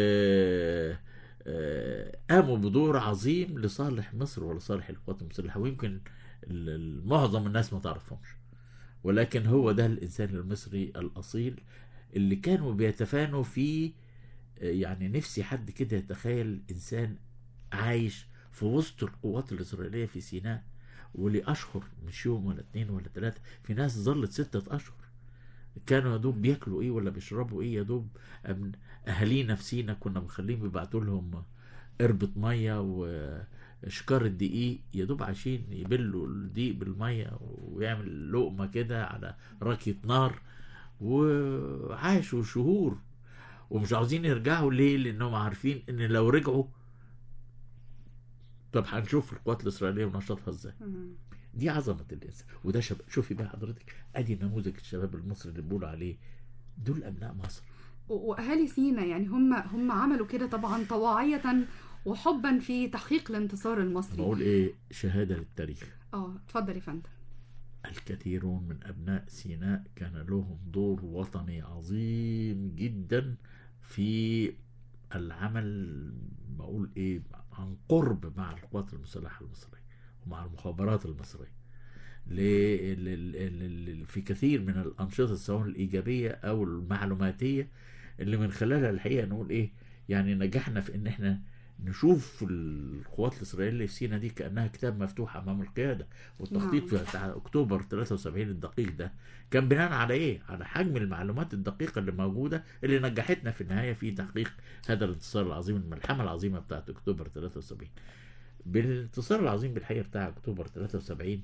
قاموا بدور عظيم لصالح مصر ولصالح القوات المسلحة، ويمكن معظم الناس ما تعرفهمش، ولكن هو ده الإنسان المصري الأصيل اللي كانوا بيتفانوا فيه. يعني نفسي حد كده يتخيل إنسان عايش في وسط القوات الإسرائيلية في سيناء ولأشهر، مش يوم ولا اتنين ولا تلاتة، في ناس ظلت ستة أشهر كانوا يدوب بياكلوا ايه ولا بيشربوا ايه، يدوب اهالينا في سينا كنا بنخليهم بيبعتوا لهم قربة ميه وشكارة دقيق، يدوب عايشين يبلوا الدقيق بالميه ويعمل لقمه كده على راكية نار، وعاشوا شهور ومش عاوزين يرجعوا. ليه؟ لانهم عارفين ان لو رجعوا طب هنشوف القوات الاسرائيليه ونشاطها ازاي. دي عظمه الانسان، وده شباب. شوفي بقى حضرتك، ادي نموذج الشباب المصري اللي بيقولوا عليه دول ابناء مصر. واهالي سينا يعني هم هم عملوا كده طبعا طواعيه وحبا في تحقيق الانتصار المصري. بقول ايه؟ شهاده للتاريخ. اه اتفضل يا فندم. الكثيرون من ابناء سيناء كان لهم دور وطني عظيم جدا في العمل، بقول ايه، عن قرب مع القوات المسلحه المصريه ومع المخابرات المصرية في كثير من الأنشطة سواء الإيجابية أو المعلوماتية اللي من خلالها الحقيقة نقول إيه، يعني نجحنا في إن إحنا نشوف القوات الإسرائيلية في سيناء دي كأنها كتاب مفتوح أمام القيادة. والتخطيط في أكتوبر ثلاثة وسبعين الدقيق ده كان بناء على إيه؟ على حجم المعلومات الدقيقة اللي موجودة اللي نجحتنا في النهاية في تحقيق هذا الانتصار العظيم، الملحمة العظيمة بتاعت أكتوبر ثلاثة وسبعين. بالانتصار العظيم بالحقيقة بتاع أكتوبر ثلاثة وسبعين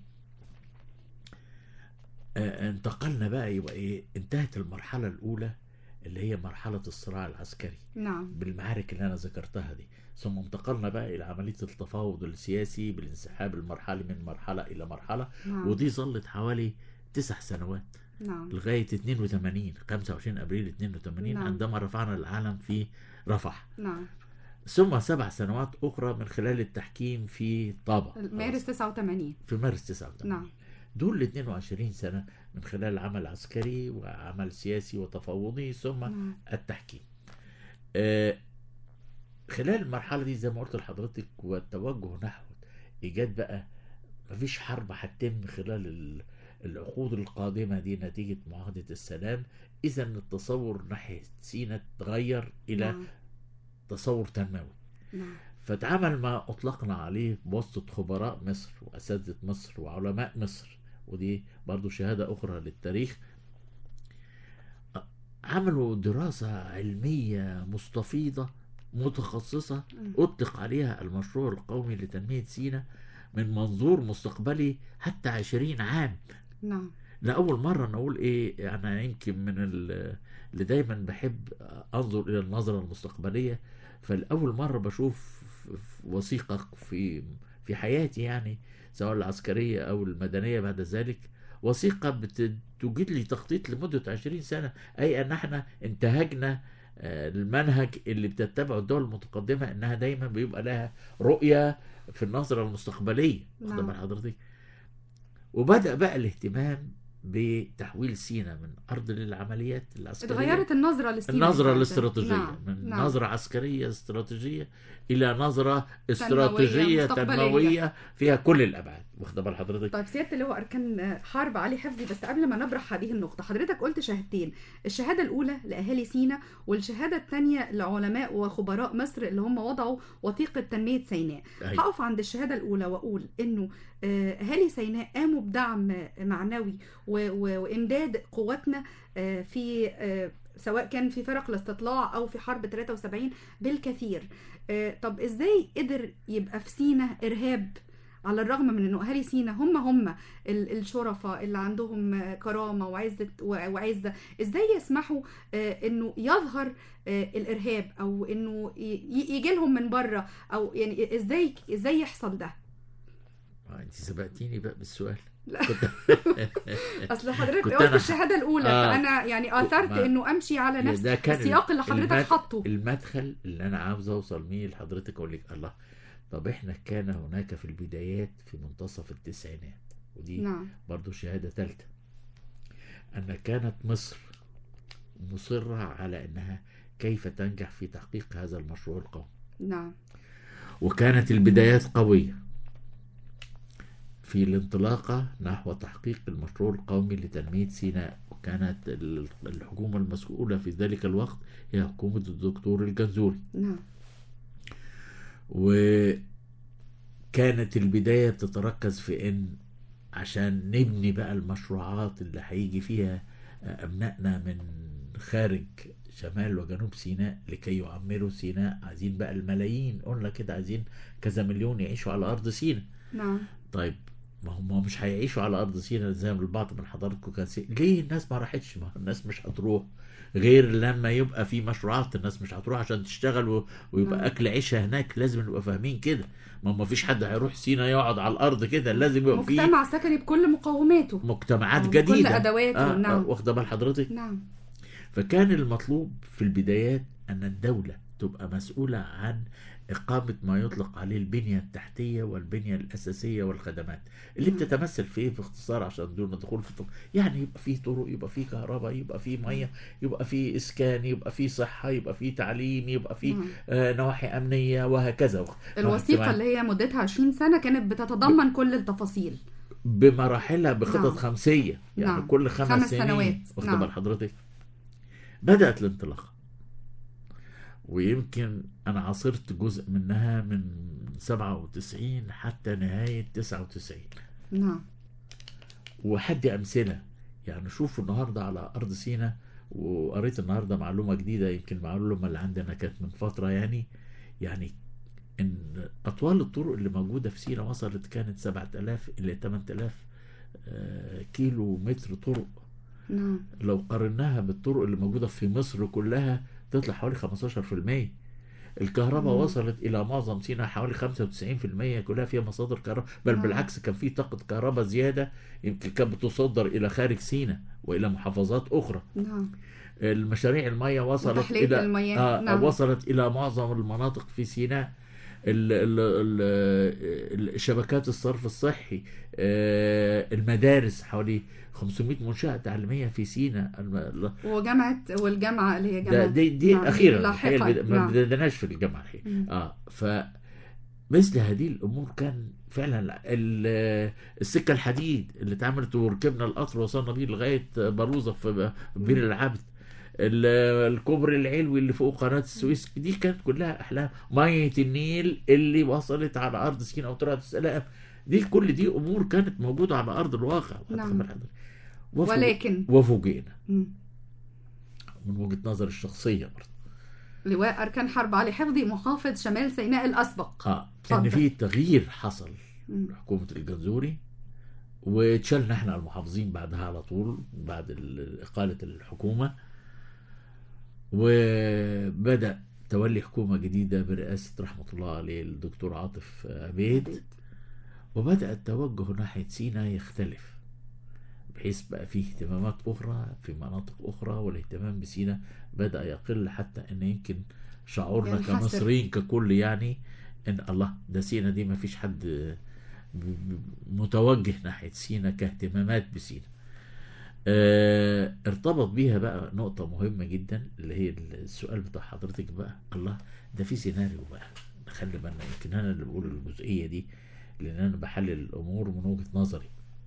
آه انتقلنا بقى، يبقى إيه، انتهت المرحلة الأولى اللي هي مرحلة الصراع العسكري. نعم. بالمعارك اللي أنا ذكرتها دي، ثم انتقلنا بقى إلى عملية التفاوض السياسي بالانسحاب المرحلي من مرحلة إلى مرحلة. نعم. ودي ظلت حوالي تسع سنوات. نعم. لغاية اثنين وثمانين خمسة وعشرين أبريل اثنين وثمانين. نعم. عندما رفعنا العلم في رفح. نعم. ثم سبع سنوات أخرى من خلال التحكيم في طابة مارس تسعة وثمانين. في مارس تسعة وثمانين. نعم. دول اثنين وعشرين سنة من خلال عمل عسكري وعمل سياسي وتفاوضي ثم نعم. التحكيم. آه خلال المرحلة دي زي ما قلت لحضرتك والتوجه نحو إيجاد بقى مفيش حرب هتتم خلال العقود القادمة دي نتيجة معاهدة السلام. إذا التصور ناحية سيناء تغير إلى نعم. تصور تنموي. نعم. فتعامل ما أطلقنا عليه بواسطة خبراء مصر وأساتذة مصر وعلماء مصر، ودي برضو شهادة أخرى للتاريخ. عملوا دراسة علمية مستفيضة متخصصة أطلق عليها المشروع القومي لتنمية سيناء من منظور مستقبلي حتى عشرين عام نعم. لأول مرة نقول إيه، أنا يمكن من اللي دايما بحب أنظر إلى النظرة المستقبلية، فالأول مرة بشوف وثيقة في في حياتي يعني، سواء العسكرية أو المدنية بعد ذلك، وثيقة بتوجد لي تخطيط لمدة عشرين سنة، أي أن احنا انتهجنا المنهج اللي بتتبعه الدول المتقدمة، انها دايما بيبقى لها رؤية في النظرة المستقبلية. واخد بال حضرتك؟ وبدأ بقى الاهتمام بتحويل سيناء من أرض للعمليات العسكرية. اتغيرت النظرة لسيناء، النظرة الاستراتيجية. نعم. من نعم. نظرة عسكرية استراتيجية إلى نظرة استراتيجية تنموية فيها كل الأبعاد. واخد بال حضرتك؟ طيب سيادة اللواء أركان حرب علي حفظي، بس قبل ما نبرح هذه النقطة، حضرتك قلت شهادتين، الشهادة الأولى لأهالي سيناء، والشهادة الثانية لعلماء وخبراء مصر اللي هم وضعوا وثيقة تنمية سيناء. هقف عند الشهادة الأولى وأقول إنه أهالي سيناء قاموا بدعم معنوي وإمداد قواتنا في سواء كان في فرق الاستطلاع أو في حرب ثلاثة وسبعين بالكثير. طب إزاي قدر يبقى في سيناء إرهاب على الرغم من انه اهالي سيناء هم هم الشرفاء اللي عندهم كرامه وعزه وعزه؟ ازاي يسمحوا انه يظهر الارهاب او انه يجي لهم من بره، او يعني ازاي ازاي يحصل ده؟ انت سبقتيني بقى بالسؤال. اصل حضرتك قلت الشهاده الاولى، آه فانا يعني اثرت انه امشي على نفس السياق اللي حضرتك حاطه. المدخل اللي انا عاوز اوصل بيه لحضرتك اقول لك، الله، طب احنا كان هناك في البدايات في منتصف التسعينات، ودي نعم. برضو شهادة ثالثة، أن كانت مصر مصرة على أنها كيف تنجح في تحقيق هذا المشروع القومي. نعم. وكانت البدايات قوية في الانطلاقة نحو تحقيق المشروع القومي لتنمية سيناء، وكانت الحكومة المسؤولة في ذلك الوقت هي حكومة الدكتور الجنزوري. نعم. وكانت البداية بتتركز في ان عشان نبني بقى المشروعات اللي هيجي فيها أبنائنا من خارج شمال وجنوب سيناء لكي يعمروا سيناء، عايزين بقى الملايين، قلنا كده عايزين كذا مليون يعيشوا على أرض سيناء. نعم. طيب ما هم مش هيعيشوا على أرض سيناء زي ما البعض من حضراتكم كان سي... ليه الناس ما راحتش؟ ما الناس مش هتروح غير لما يبقى في مشروعات، الناس مش هتروح عشان تشتغل و... ويبقى نعم. أكل عيشها هناك، لازم نبقى فاهمين كده. ما ما فيش حد هيروح سيناء يقعد على الأرض كده، لازم يبقى في مجتمع سكني بكل مقوماته، مجتمعات جديدة، كل أدواته. آه نعم. آه واخدة بال حضرتك؟ نعم. فكان المطلوب في البدايات أن الدولة تبقى مسؤولة عن إقامة ما يطلق عليه البنية التحتية والبنية الأساسية والخدمات، اللي بتتمثل في إيه باختصار عشان دون دخول في طرق. يعني يبقى فيه طرق، يبقى فيه كهرباء، يبقى فيه مية، يبقى فيه إسكان، يبقى فيه صحة، يبقى فيه تعليم، يبقى فيه آه نواحي أمنية وهكذا. الوثيقة اللي هي مدتها عشرين سنة كانت بتتضمن ب... كل التفاصيل بمراحلها بخطط نعم. خمسية، يعني نعم. كل خمس, خمس سنوات. واخد بال نعم. حضرتك؟ بدأت الانطلاقة، ويمكن أنا عاصرت جزء منها من سبعة وتسعين حتى نهاية تسعة وتسعين. نعم. وحدي أمثلة، يعني شوفوا النهاردة على أرض سيناء، وقريت النهاردة معلومة جديدة، يمكن المعلومة اللي عندنا كانت من فترة، يعني يعني إن أطوال الطرق اللي موجودة في سيناء وصلت كانت سبعة آلاف إلى ثمانية آلاف كيلو متر طرق. نعم. لو قارناها بالطرق اللي موجودة في مصر كلها تطلع حوالي خمستاشر بالمية. الكهرباء مم. وصلت إلى معظم سيناء حوالي خمسة وتسعين بالمية كلها فيها مصادر كهرباء، بل نعم. بالعكس كان في طاقة كهرباء زيادة يمكن كانت بتصدر إلى خارج سيناء وإلى محافظات أخرى. نعم. المشاريع المياه وصلت إلى المياه. آه نعم. وصلت إلى معظم المناطق في سيناء. شبكات الصرف الصحي، المدارس، حوالي خمسمائة منشأة تعليمية في سيناء، وجامعة والجامعة اللي هي جامعة دي, دي نعم. أخيرا ما نعم. بدناش في الجامعة الحين. اه فمثل هذه الأمور كان فعلا السكة الحديد اللي اتعملت وركبنا القطر وصلنا بيه لغاية باروزة في بير العبد، الكوبري العلوي اللي فوق قناة السويس، دي كانت كلها أحلام. مية النيل اللي وصلت على أرض سيناء وطلعت السلام، دي كل دي أمور كانت موجودة على أرض الواقع. نعم. وفو... ولكن وفوجئنا من وجهة نظر الشخصية برضه لواء أركان حرب علي حفظي محافظ شمال سيناء الأسبق آه إن في تغيير حصل. حكومة الجنزوري واتشلنا احنا المحافظين بعدها على طول بعد إقالة الحكومة، وبدأ تولي حكومة جديدة برئاسة رحمة الله عليه الدكتور عاطف عبيد، وبدأ التوجه ناحية سيناء يختلف، بحيث بقى فيه اهتمامات أخرى في مناطق أخرى، والاهتمام بسيناء بدأ يقل، حتى أن يمكن شعورنا ينحسر. كمصريين ككل يعني أن الله ده سيناء دي ما فيش حد متوجه ناحية سيناء كاهتمامات بسيناء. اه ارتبط بيها بقى نقطة مهمة جدا اللي هي السؤال بتاع حضرتك بقى، الله ده في سيناريو بقى، خلي بالنا يمكن أنا اللي بقول الجزئية دي لأن أنا بحلل الأمور من وجهة نظري.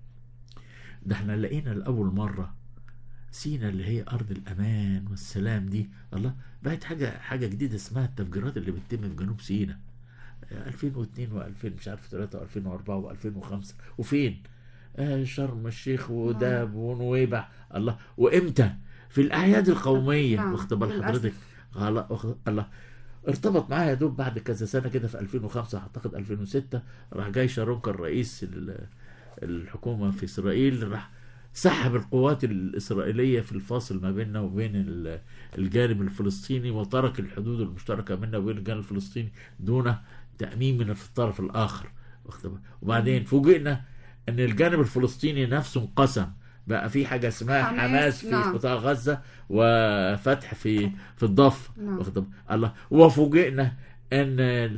ده احنا لقينا لأول مرة سيناء اللي هي أرض الأمان والسلام دي، الله بقت حاجة حاجة جديدة اسمها التفجيرات اللي بتتم في جنوب سيناء ألفين واثنين وألفين مش عارف ثلاثة وألفين وأربعة وألفين وخمسة، وفين آه شرم الشيخ وداب ونويبع، الله وإمتى في الأعياد القومية، واخد بال حضرتك الله ارتبط معايا يا دوب بعد كذا سنة كده في ألفين وخمسة اعتقد ألفين وستة راح جاي شارون كان رئيس الحكومة في إسرائيل، راح سحب القوات الإسرائيلية في الفاصل ما بيننا وبين الجانب الفلسطيني، وترك الحدود المشتركة بيننا وبين الجانب الفلسطيني دون تأمين من الطرف الآخر. وبعدين فوجئنا أن الجانب الفلسطيني نفسه انقسم، بقى في حاجة اسمها حماس, حماس في نعم. قطاع غزة وفتح في في الضفة نعم. الله. وفوجئنا ان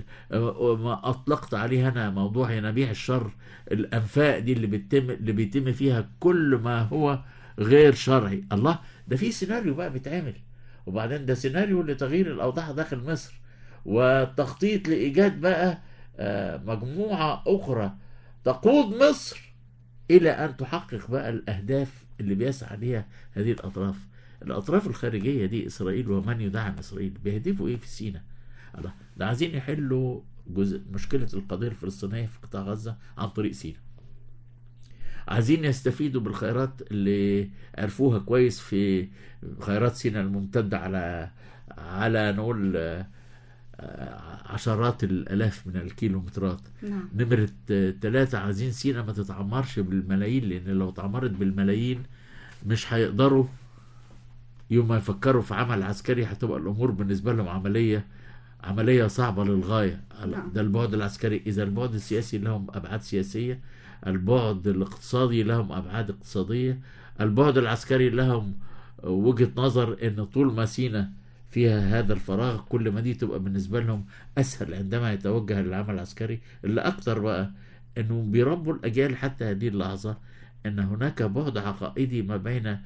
ما اطلقت عليه انا موضوع ينابيع الشر، الانفاق دي اللي بيتم اللي بيتم فيها كل ما هو غير شرعي، الله ده في سيناريو بقى بيتعمل. وبعدين ده سيناريو لتغيير الاوضاع داخل مصر، والتخطيط لايجاد بقى مجموعة اخرى تقود مصر الى ان تحقق بقى الاهداف اللي بيسعى ليها هذه الاطراف الاطراف الخارجية دي، اسرائيل ومن يدعم اسرائيل. بيهدفوا ايه في سيناء؟ الله ده عايزين يحلوا جزء مشكلة القضية الفلسطينية في قطاع غزة عن طريق سيناء، عايزين يستفيدوا بالخيرات اللي عرفوها كويس في خيرات سيناء الممتدة على على نقول عشرات الالاف من الكيلومترات. نعم. نمرة ثلاثة عايزين سيناء ما تتعمرش بالملايين، لان لو تعمرت بالملايين مش هيقدروا يوم ما يفكروا في عمل عسكري، هتبقى الامور بالنسبة لهم عملية عملية صعبة للغاية. نعم. ده البعد العسكري. إذا البعد السياسي لهم أبعاد سياسية، البعد الاقتصادي لهم أبعاد اقتصادية، البعد العسكري لهم وجهة نظر إن طول ما سيناء فيها هذا الفراغ كل ما دي تبقى بالنسبة لهم أسهل عندما يتوجه للعمل العسكري. اللي أكتر بقى إنه بيربوا الأجيال حتى هذه اللحظة إن هناك بعد عقائدي ما بين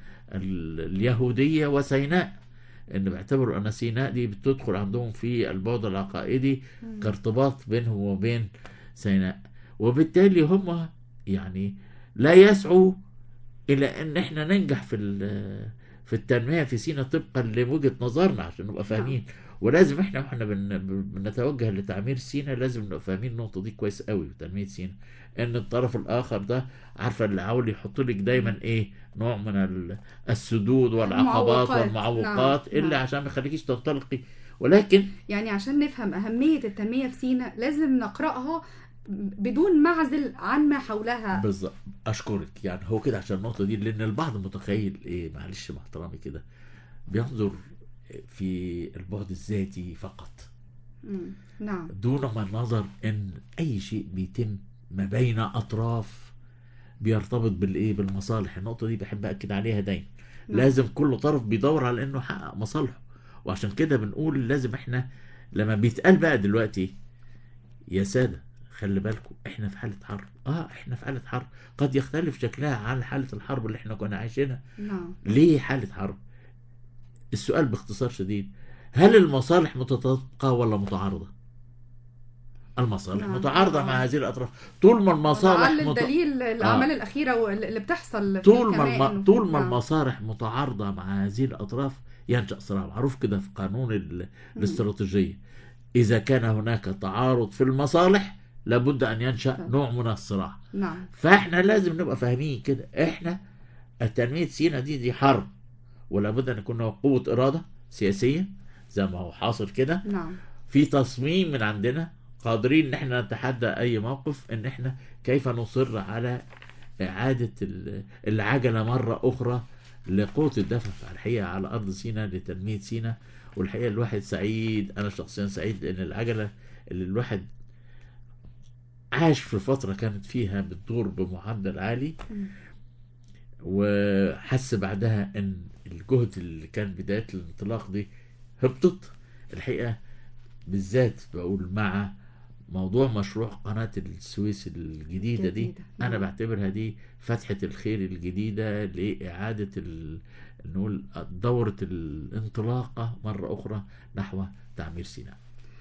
اليهودية وسيناء، ان بيعتبروا ان سيناء دي بتدخل عندهم في البعد العقائدي كارتباط بينهم وبين سيناء، وبالتالي هم يعني لا يسعوا الى ان احنا ننجح في في التنمية في سيناء طبقا لوجهة نظرنا عشان نبقى فاهمين. ولازم احنا واحنا بنتوجه لتعمير سيناء لازم نبقى فاهمين النقطة دي كويس قوي في تنمية سيناء، ان الطرف الاخر ده عارفه اللي حاول يحط لك دايما ايه نوع من السدود والعقبات والمعوقات اللي نعم. عشان ما يخليكيش تنطلقي. ولكن يعني عشان نفهم اهمية التنمية في سيناء لازم نقرأها بدون معزل عن ما حولها. بالظبط، اشكرك. يعني هو كده عشان النقطة دي، لان البعض متخيل ايه معلش مع احترامي كده بينظر في البعد الذاتي فقط. مم. نعم. دون ما النظر ان اي شيء بيتم ما بين اطراف بيرتبط بالايه بالمصالح. النقطه دي بحب اكد عليها دايما. نعم. لازم كل طرف بيدور على انه يحقق مصالحه، وعشان كده بنقول لازم احنا لما بيتقال بقى دلوقتي يا ساده خلي بالكم احنا في حاله حرب، اه احنا في حاله حرب قد يختلف شكلها عن حاله الحرب اللي احنا كنا عايشينها. نعم. ليه حاله حرب؟ السؤال باختصار شديد، هل المصالح متطابقه ولا متعارضه؟ المصالح نعم. متعارضة مع هذه الأطراف. طول ما المصالح مت... الدليل الأعمال آه. الأخيرة اللي بتحصل طول ما الم... طول ما نعم. المصالح متعارضة مع هذه الأطراف ينشأ صراع. معروف كده في قانون ال... الاستراتيجية، إذا كان هناك تعارض في المصالح لابد أن ينشأ نعم. نوع من الصراع. نعم. فإحنا لازم نبقى فاهمين كده، إحنا التنمية سيناء دي دي حرب، ولابد أن يكون قوة إرادة سياسية زي ما هو حاصل كده. نعم. في تصميم من عندنا قادرين ان احنا نتحدى اي موقف، ان احنا كيف نصر على إعادة العجلة مرة أخرى لقوة الدفع الحقيقة على أرض سيناء لتنمية سيناء. والحقيقة الواحد سعيد، أنا شخصيا سعيد لأن العجلة اللي الواحد عاش في فترة كانت فيها بتدور بمعدل عالي وحس بعدها أن الجهد اللي كان بداية الانطلاق دي هبطت. الحقيقة بالذات بقول مع موضوع مشروع قناة السويس الجديدة دي جديدة. أنا بعتبرها دي فتحة الخير الجديدة لإعادة نقول دورة الانطلاقة مرة أخرى نحو تعمير سيناء.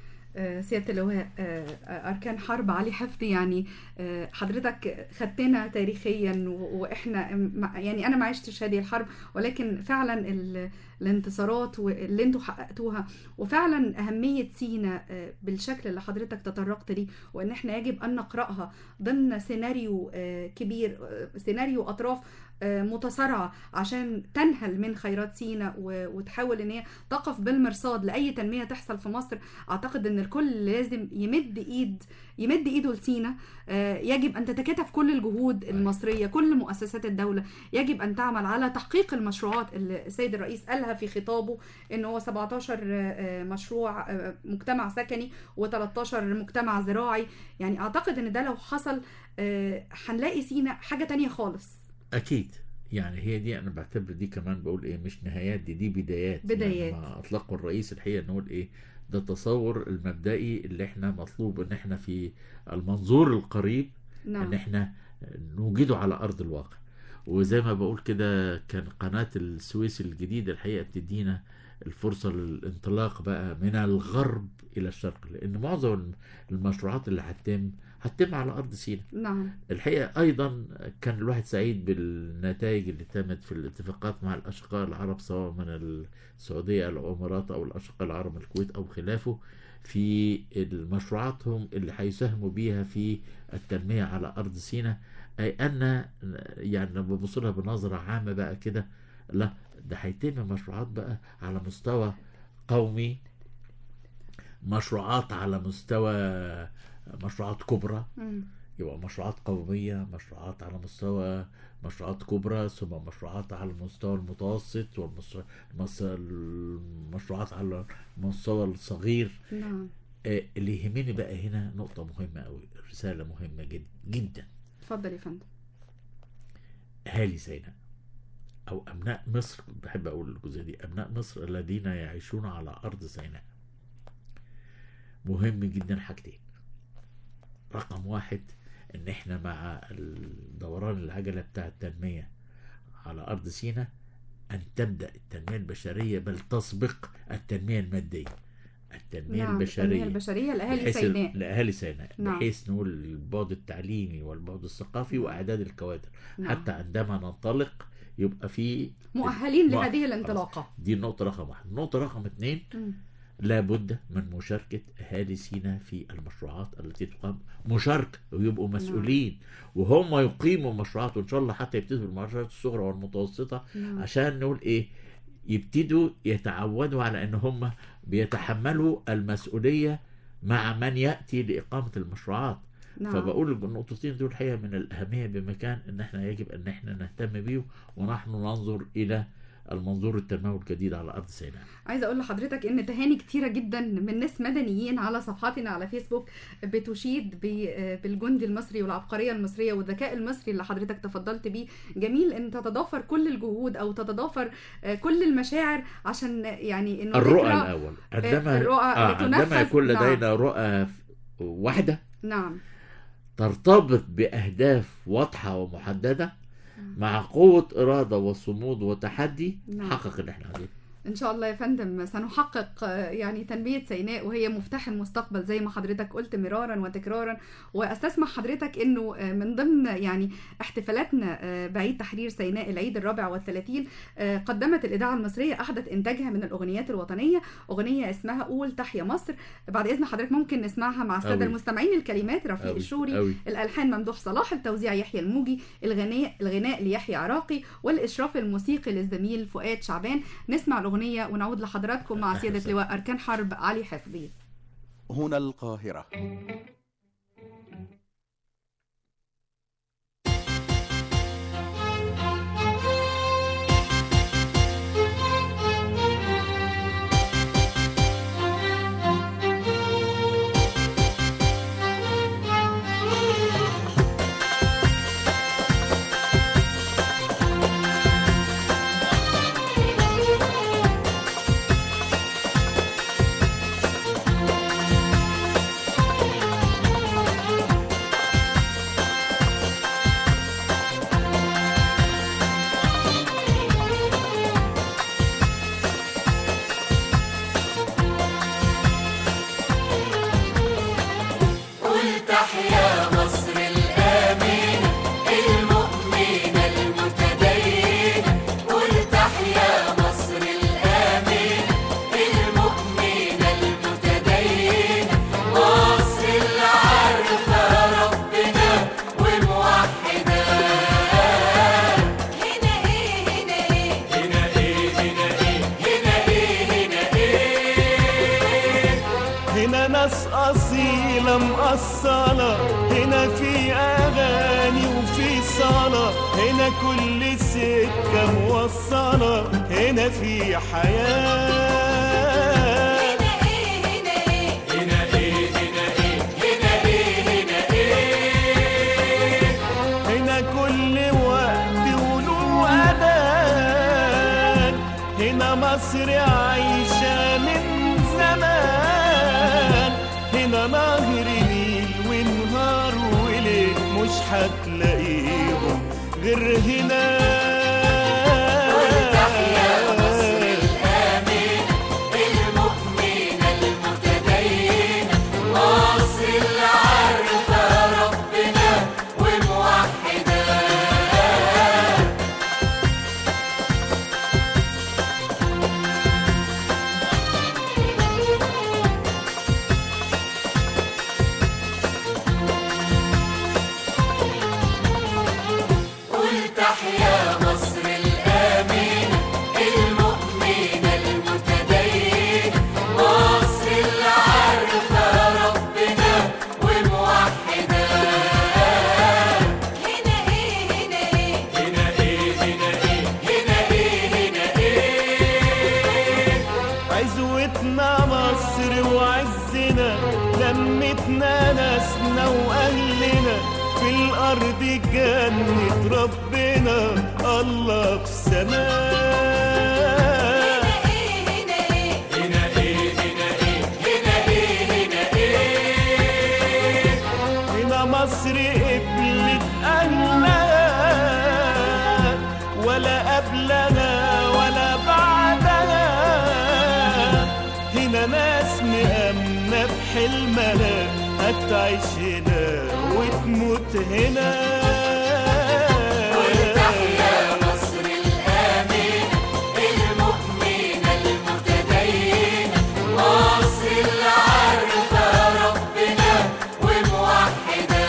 سيادة اللواء أركان حرب علي حفظي، يعني حضرتك خدتنا تاريخيا وإحنا يعني أنا ما عشتش هذه الحرب، ولكن فعلا الانتصارات اللي انتوا حققتوها وفعلا أهمية سيناء بالشكل اللي حضرتك تطرقت ليه، وإن إحنا يجب أن نقرأها ضمن سيناريو كبير، سيناريو أطراف متصارعة عشان تنهل من خيرات سيناء وتحاول ان هي تقف بالمرصاد لاي تنميه تحصل في مصر. اعتقد ان الكل لازم يمد ايد يمد ايده لسيناء. يجب ان تتكاتف كل الجهود المصريه، كل مؤسسات الدوله يجب ان تعمل على تحقيق المشروعات اللي السيد الرئيس قالها في خطابه ان هو سبعتاشر مشروع مجتمع سكني و13 مجتمع زراعي. يعني اعتقد ان ده لو حصل هنلاقي سيناء حاجه تانية خالص. أكيد، يعني هي دي أنا بعتبر دي كمان بقول إيه مش نهايات، دي دي بدايات. بدايات يعني ما أطلقه الرئيس الحقيقة نقول إيه ده التصور المبدئي اللي إحنا مطلوب إن إحنا في المنظور القريب نعم. إن إحنا نوجده على أرض الواقع. وزي ما بقول كده كان قناة السويس الجديدة الحقيقة بتدينا الفرصة للانطلاق بقى من الغرب إلى الشرق، لأن معظم المشروعات اللي هتتم هتتم على أرض سيناء. نعم. الحقيقة أيضا كان الواحد سعيد بالنتائج اللي تمت في الاتفاقات مع الأشقاء العرب سواء من السعودية الإمارات أو الأشقاء العرب الكويت أو خلافه في مشروعاتهم اللي هيساهموا بيها في التنمية على أرض سيناء. أي أن يعني لما ببصلها بنظرة عامة بقى كده لا ده هيتم مشروعات بقى على مستوى قومي، مشروعات على مستوى مشروعات كبرى، يبقى مشروعات قومية، مشروعات على مستوى مشروعات كبرى، ثم مشروعات على المستوى المتوسط، والمشروعات على المستوى الصغير. نعم. آه اللي يهمني بقى هنا نقطة مهمة أوي، رسالة مهمة جدا جدا. اتفضل يا فندم. أهالي سيناء أو أبناء مصر، بحب أقول الجزء دي، أبناء مصر الذين يعيشون على أرض سيناء، مهم جدا حاجتين. رقم واحد ان احنا مع الدوران العجلة بتاع التنمية على ارض سيناء ان تبدأ التنمية البشرية بل تسبق التنمية المادية. التنمية نعم. البشرية التنمية البشرية لأهالي سيناء لأهالي سيناء نعم. بحيث نقول البعد التعليمي والبعد الثقافي نعم. وإعداد الكوادر نعم. حتى عندما ننطلق يبقى في مؤهلين لهذه الانطلاقة. دي النقطة رقم واحد. النقطة رقم اثنين م. لابد من مشاركة أهالي سيناء في المشروعات التي تقام، مشاركة ويبقوا مسؤولين نعم. وهم يقيموا مشروعات، وإن شاء الله حتى يبتدوا بالمشروعات الصغرى والمتوسطة نعم. عشان نقول إيه يبتدوا يتعودوا على أن هم بيتحملوا المسؤولية مع من يأتي لإقامة المشروعات نعم. فبقول النقطتين دول الحقيقة من الأهمية بمكان أن احنا يجب أن احنا نهتم بيه ونحن ننظر إلى المنظور التنموي الجديد على أرض سيناء. عايزة أقول لحضرتك إن تهاني كتيرة جدا من ناس مدنيين على صفحاتنا على فيسبوك بتشيد بالجندي المصري والعبقرية المصرية والذكاء المصري اللي حضرتك تفضلت بيه. جميل إن تتضافر كل الجهود أو تتضافر كل المشاعر عشان يعني إنه الرؤى الأول عندما الرؤى آه عندما يكون لدينا نعم. رؤى واحدة نعم ترتبط بأهداف واضحة ومحددة مع قوة إرادة وصمود وتحدي نعم. حقق اللي احنا عايزينه إن شاء الله يا فندم. سنحقق يعني تنمية سيناء وهي مفتاح المستقبل زي ما حضرتك قلت مرارا وتكرارا. واستسمح حضرتك إنه من ضمن يعني احتفالاتنا بعيد تحرير سيناء العيد الرابع والثلاثين قدمت الإذاعة المصرية أحدث إنتاجها من الأغنيات الوطنية، أغنية اسمها قول تحيا مصر. بعد إذن حضرتك ممكن نسمعها مع السادة المستمعين. الكلمات رفيق الشوري أوي. الألحان ممدوح صلاح، التوزيع يحيى الموجي، الغناء الغناء ليحيى عراقي، والإشراف الموسيقي للزميل فؤاد شعبان. نسمع الأغنية ونعود لحضراتكم مع سيادة لواء أركان حرب علي حفظي. هنا القاهرة. تحيا مصر الآمنة المؤمنة المتدينة، قل تحيا مصر الآمنة المؤمنة المتدينة، مصر اللي عارفة ربنا وموحدة. هنا ايه هنا ايه هنا ايه هنا ايه هنا ايه هنا ايه هنا ناس أصيلة مقصلة، هنا في أغاني وفي صلاة، هنا كل سكة موصلة، هنا في حياة. هنا ايه هنا ايه هنا ايه هنا ايه هنا ايه هنا ايه هنا كل وقت وله أذان، هنا مصر عايشة من زمان، هنا نهر نيل ونهار وليل مش هتلاقيهم غير هنا. تحيا مصر الآمنة المؤمنة المتدينة، مصر اللي عارفة ربنا وموحدة. قل تحيا مصر الآمنة المؤمنة المتدينة، مصر اللي عارفة ربنا وموحدة. هنا ايه هنا ايه هنا ايه هنا ايه هنا ايه هنا ايه عزوتنا مصر وعزنا، لمتنا ناسنا وأهلنا، في الأرض جنة ربنا الله في السماء. هنا ايه هنا ايه هنا ايه هنا ايه هنا ايه هنا مصر قبلت أهلها، ولا قبلها ولا بعدها، هنا ناس مأمنة بحلمها، هتعيش هنا وتموت هنا. تحيا مصر الآمنة المؤمنة المتدينة، مصر اللي عارفة ربنا وموحدة.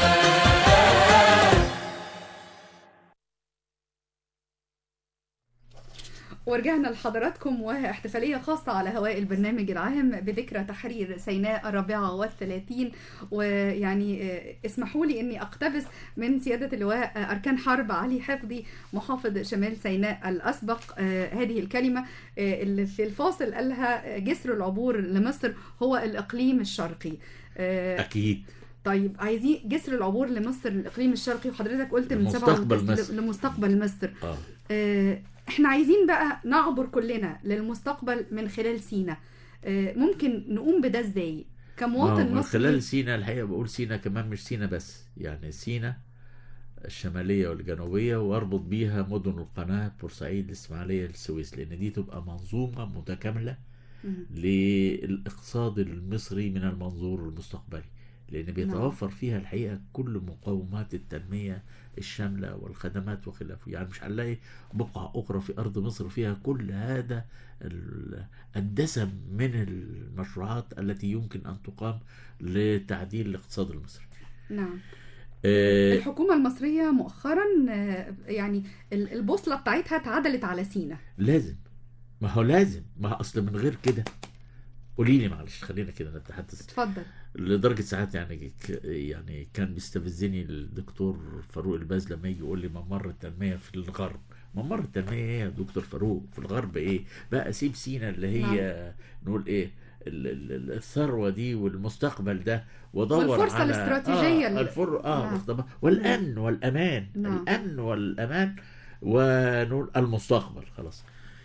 ورجعنا لحضراتكم واحتفالية خاصة على هواء البرنامج العام بذكرى تحرير سيناء الرابعة والثلاثين. ويعني اسمحوا لي اني اقتبس من سيادة اللواء أركان حرب علي حفظي محافظ شمال سيناء الأسبق هذه الكلمة اللي في الفاصل قالها: جسر العبور لمصر هو الإقليم الشرقي. أكيد. طيب عايزين جسر العبور لمصر الإقليم الشرقي، وحضرتك قلت من سبعة مصر. لمستقبل مصر. آه. آه احنا عايزين بقى نعبر كلنا للمستقبل من خلال سينا. آه ممكن نقوم بده ازاي كمواطن مصري؟ من خلال سينا الحقيقة بقول سينا كمان مش سينا بس، يعني سينا الشمالية والجنوبية، واربط بيها مدن القناة، بورسعيد، الإسماعيلية، السويس، لأن دي تبقى منظومة متكاملة للاقتصاد المصري من المنظور المستقبلي، لأن بيتوفر فيها الحقيقة كل مقومات التنمية الشاملة والخدمات وخلافه. يعني مش هنلاقي بقعة أخرى في أرض مصر فيها كل هذا الدسم من المشروعات التي يمكن أن تقام لتعديل الاقتصاد المصري. نعم. آه الحكومة المصرية مؤخرا آه يعني البوصلة بتاعتها اتعدلت على سينا. لازم، ما هو لازم، ما أصل من غير كده. قولي لي معلش، خلينا كده نتحدث. اتفضل. لدرجة ساعات يعني يعني كان بيستفزني الدكتور فاروق الباز لما يجي يقول لي ممر التنمية في الغرب. ممر التنمية ايه يا دكتور فاروق؟ في الغرب ايه بقى؟ سيب سينا اللي هي نعم. نقول ايه الثروة دي والمستقبل ده، ودور والفرصة على الاستراتيجية آه الفر... اه نعم. والامن والامان. نعم. الامن والامان ونقول المستقبل. خلاص.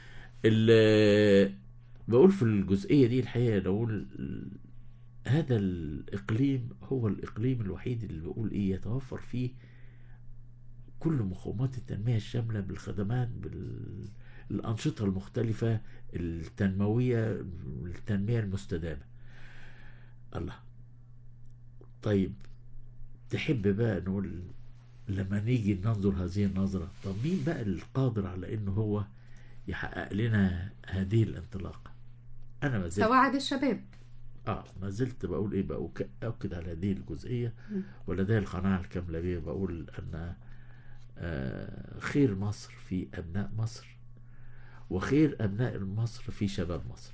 بقول في الجزئية دي الحقيقة نقول هذا الإقليم هو الإقليم الوحيد اللي بقول إيه يتوفر فيه كل مقومات التنمية الشاملة بالخدمات، بالأنشطة المختلفة التنموية، التنمية المستدامة. الله. طيب تحب بقى نقول لما نيجي ننظر هذه النظرة، طب مين بقى القادر على انه هو يحقق لنا هذه الانطلاقة؟ انا ما زلت سواعد الشباب. اه ما زلت بقول ايه بقى، اؤكد على هذه الجزئية ولدي القناعة الكاملة بيه. بقول ان آه خير مصر في ابناء مصر، وخير ابناء مصر في شباب مصر.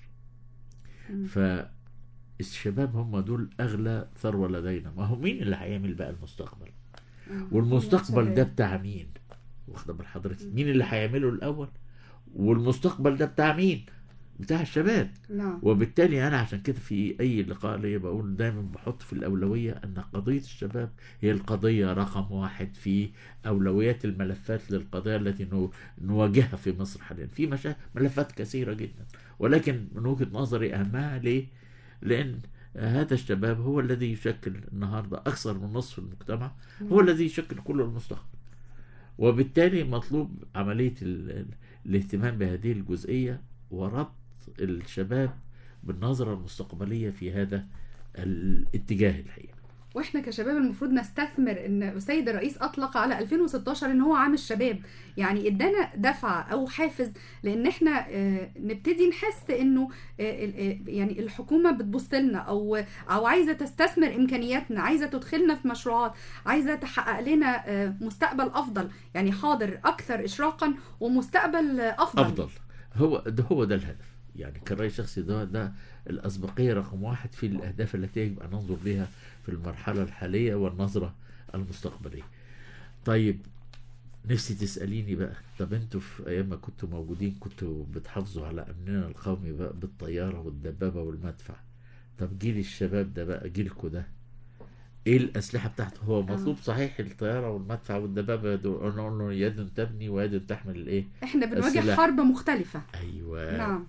فالشباب هم دول اغلى ثروة لدينا. ما هو مين اللي هيعمل بقى المستقبل؟ والمستقبل ده بتاع مين؟ واخده بال حضرتك؟ مين اللي هيعمله الاول؟ والمستقبل ده بتاع مين؟ بتاع الشباب. نعم. وبالتالي انا عشان كده في اي لقاء ليا بقول دايما بحط في الاولويه ان قضيه الشباب هي القضيه رقم واحد في اولويات الملفات للقضايا التي نواجهها في مصر حاليا. في مشا... ملفات كثيره جدا، ولكن من وجهه نظري اهمها ليه؟ لان هذا الشباب هو الذي يشكل النهارده اكثر من نصف المجتمع، هو الذي يشكل كل المستقبل. وبالتالي مطلوب عمليه ال... الاهتمام بهذه الجزئيه وربط الشباب بالنظرة المستقبلية في هذا الاتجاه الحقيقي. واحنا كشباب المفروض نستثمر ان السيد الرئيس اطلق على ألفين وستاشر ان هو عام الشباب، يعني ادانا دفعه او حافز لان احنا نبتدي نحس انه يعني الحكومه بتبص لنا او او عايزه تستثمر امكانياتنا، عايزه تدخلنا في مشروعات، عايزه تحقق لنا مستقبل افضل، يعني حاضر اكثر اشراقا ومستقبل افضل. افضل هو ده هو ده الهدف. يعني كرأي شخصي ده ده الأسبقية رقم واحد في الأهداف التي يجب أن ننظر بها في المرحلة الحالية والنظرة المستقبلية. طيب نفسي تسأليني بقى، طب انتوا في أيام ما كنتوا موجودين كنتوا بتحافظوا على أمننا القومي بقى بالطيارة والدبابة والمدفع، طب جيل الشباب ده بقى جيلكوا ده ايه الأسلحة بتاعته؟ هو مطلوب صحيح الطيارة والمدفع والدبابة دول قلنا يد تبني ويد تحمل الايه؟ احنا بنواجه السلاح. حرب مختلفة. ايوه. نعم.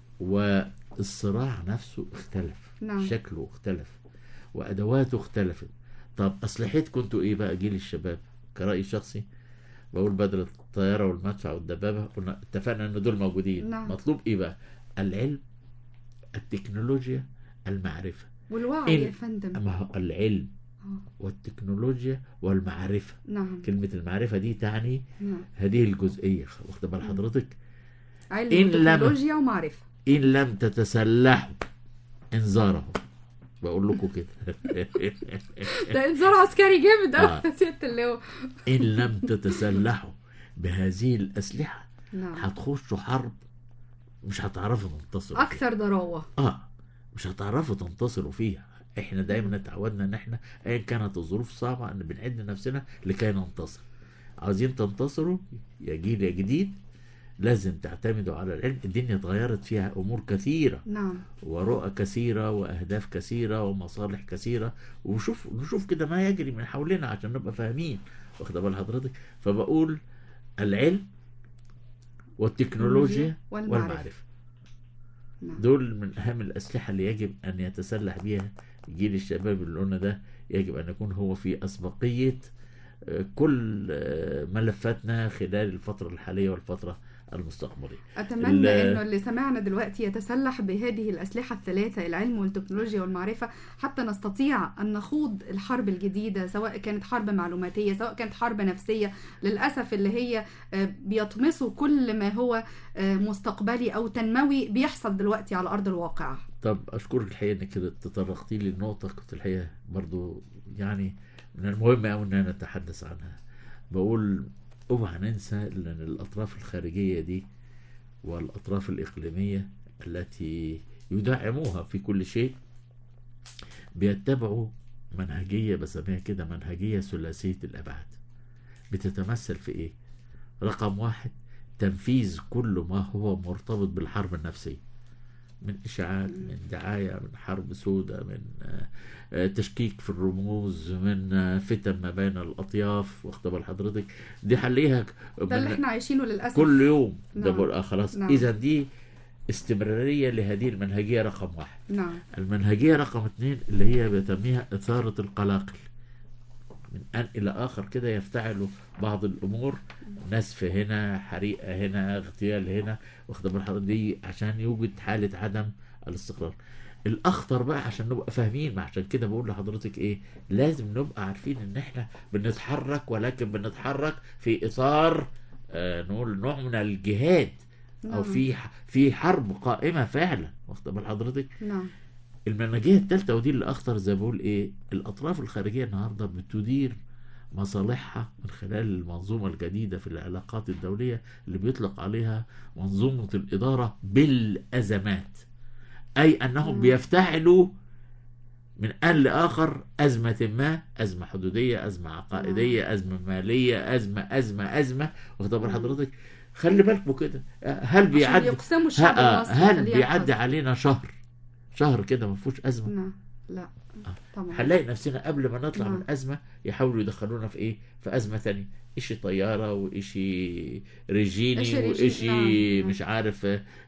والصراع نفسه اختلف. نعم. شكله اختلف وأدواته اختلفت. طب أسلحتكم انتوا ايه بقى جيل الشباب؟ كرأي شخصي بقول بدل الطيارة والمدفع والدبابة قلنا اتفقنا ان دول موجودين. نعم. مطلوب ايه بقى؟ العلم، التكنولوجيا، المعرفة والوعي يا فندم. ما هو العلم والتكنولوجيا والمعرفة. نعم. كلمة المعرفة دي تعني نعم. هذه الجزئية. واخد بال حضرتك؟ علم وتكنولوجيا ومعرفة. إن لم تتسلحوا انذارهم. بقول لكم كده. ده انذار عسكري جامد قوي آه. يا سيادة اللواء. إن لم تتسلحوا بهذه الأسلحة نعم. هتخشوا حرب مش هتعرفوا تنتصروا أكثر ضراوة. آه مش هتعرفوا تنتصروا فيها. احنا دايما اتعودنا ان احنا ايا كانت الظروف صعبه ان بنعد نفسنا لكي ننتصر. عاوزين تنتصروا يا جيل يا جديد لازم تعتمدوا على العلم. الدنيا اتغيرت فيها امور كثيره. نعم. ورؤى كثيره واهداف كثيره ومصالح كثيره، وشوف نشوف كده ما يجري من حولنا عشان نبقى فاهمين. واخد بال حضرتك؟ فبقول العلم والتكنولوجيا والمعرفه, والمعرفة. نعم. دول من اهم الاسلحه اللي يجب ان يتسلح بها جيل الشباب اللي قلنا ده. يجب أن يكون هو في أسبقية كل ملفاتنا خلال الفترة الحالية والفترة المستقبلية. أتمنى أنه اللي سمعنا دلوقتي يتسلح بهذه الأسلحة الثلاثة، العلم والتكنولوجيا والمعرفة، حتى نستطيع أن نخوض الحرب الجديدة، سواء كانت حرب معلوماتية سواء كانت حرب نفسية. للأسف اللي هي بيطمسوا كل ما هو مستقبلي أو تنموي بيحصل دلوقتي على أرض الواقع. طب أشكرك الحقيقة أنك كده تطرقتي لي النقطة كنت الحقيقة برضو يعني من المهم أوي أن نتحدث عنها. بقول اوعى ننسى ان الاطراف الخارجيه دي والاطراف الاقليميه التي يدعموها في كل شيء بيتبعوا منهجيه بسميها كده منهجيه ثلاثيه الابعاد. بتتمثل في ايه؟ رقم واحد تنفيذ كل ما هو مرتبط بالحرب النفسيه، من اشاعات، من دعايه، من حرب سوداء، من تشكيك في الرموز، من فتن ما بين الاطياف. واخد بال حضرتك؟ دي حليها ده اللي احنا عايشينه للاسف كل يوم. نعم. ده بقول اه خلاص. نعم. اذا دي استمراريه لهذه المنهجيه رقم واحد. نعم. المنهجيه رقم اثنين اللي هي بتسميها اثاره القلاقل. من ان الى اخر كده يفتعلوا بعض الامور، نسف هنا، حريقه هنا، اغتيال هنا. واخد بال حضرتك؟ دي عشان يوجد حاله عدم الاستقرار. الاخطر بقى عشان نبقى فاهمين، عشان كده بقول لحضرتك ايه، لازم نبقى عارفين ان احنا بنتحرك، ولكن بنتحرك في اطار آه نقول نوع من الجهاد. نعم. او في في حرب قائمه فعلا، واخد بال حضرتك؟ نعم. المنهجيه الثالثه ودي اللي اخطر، زي بقول ايه، الاطراف الخارجيه النهارده بتدير مصالحها من خلال المنظومه الجديده في العلاقات الدوليه اللي بيطلق عليها منظومه الاداره بالازمات، اي انهم مم. بيفتعلوا من آن لآخر أزمة ما، أزمة حدودية، أزمة عقائدية، مم. أزمة مالية، أزمة أزمة أزمة واخد بال حضرتك؟ خلي بالكم كده، هل بيعدي هل بيعدي علينا شهر شهر كده ما فيهوش أزمة؟ لا لا طبعا. هنلاقي نفسنا قبل ما نطلع لا. من أزمة يحاولوا يدخلونا في إيه؟ في أزمة ثانية، إشي طيارة وإشي ريجيني وإشي مش عارف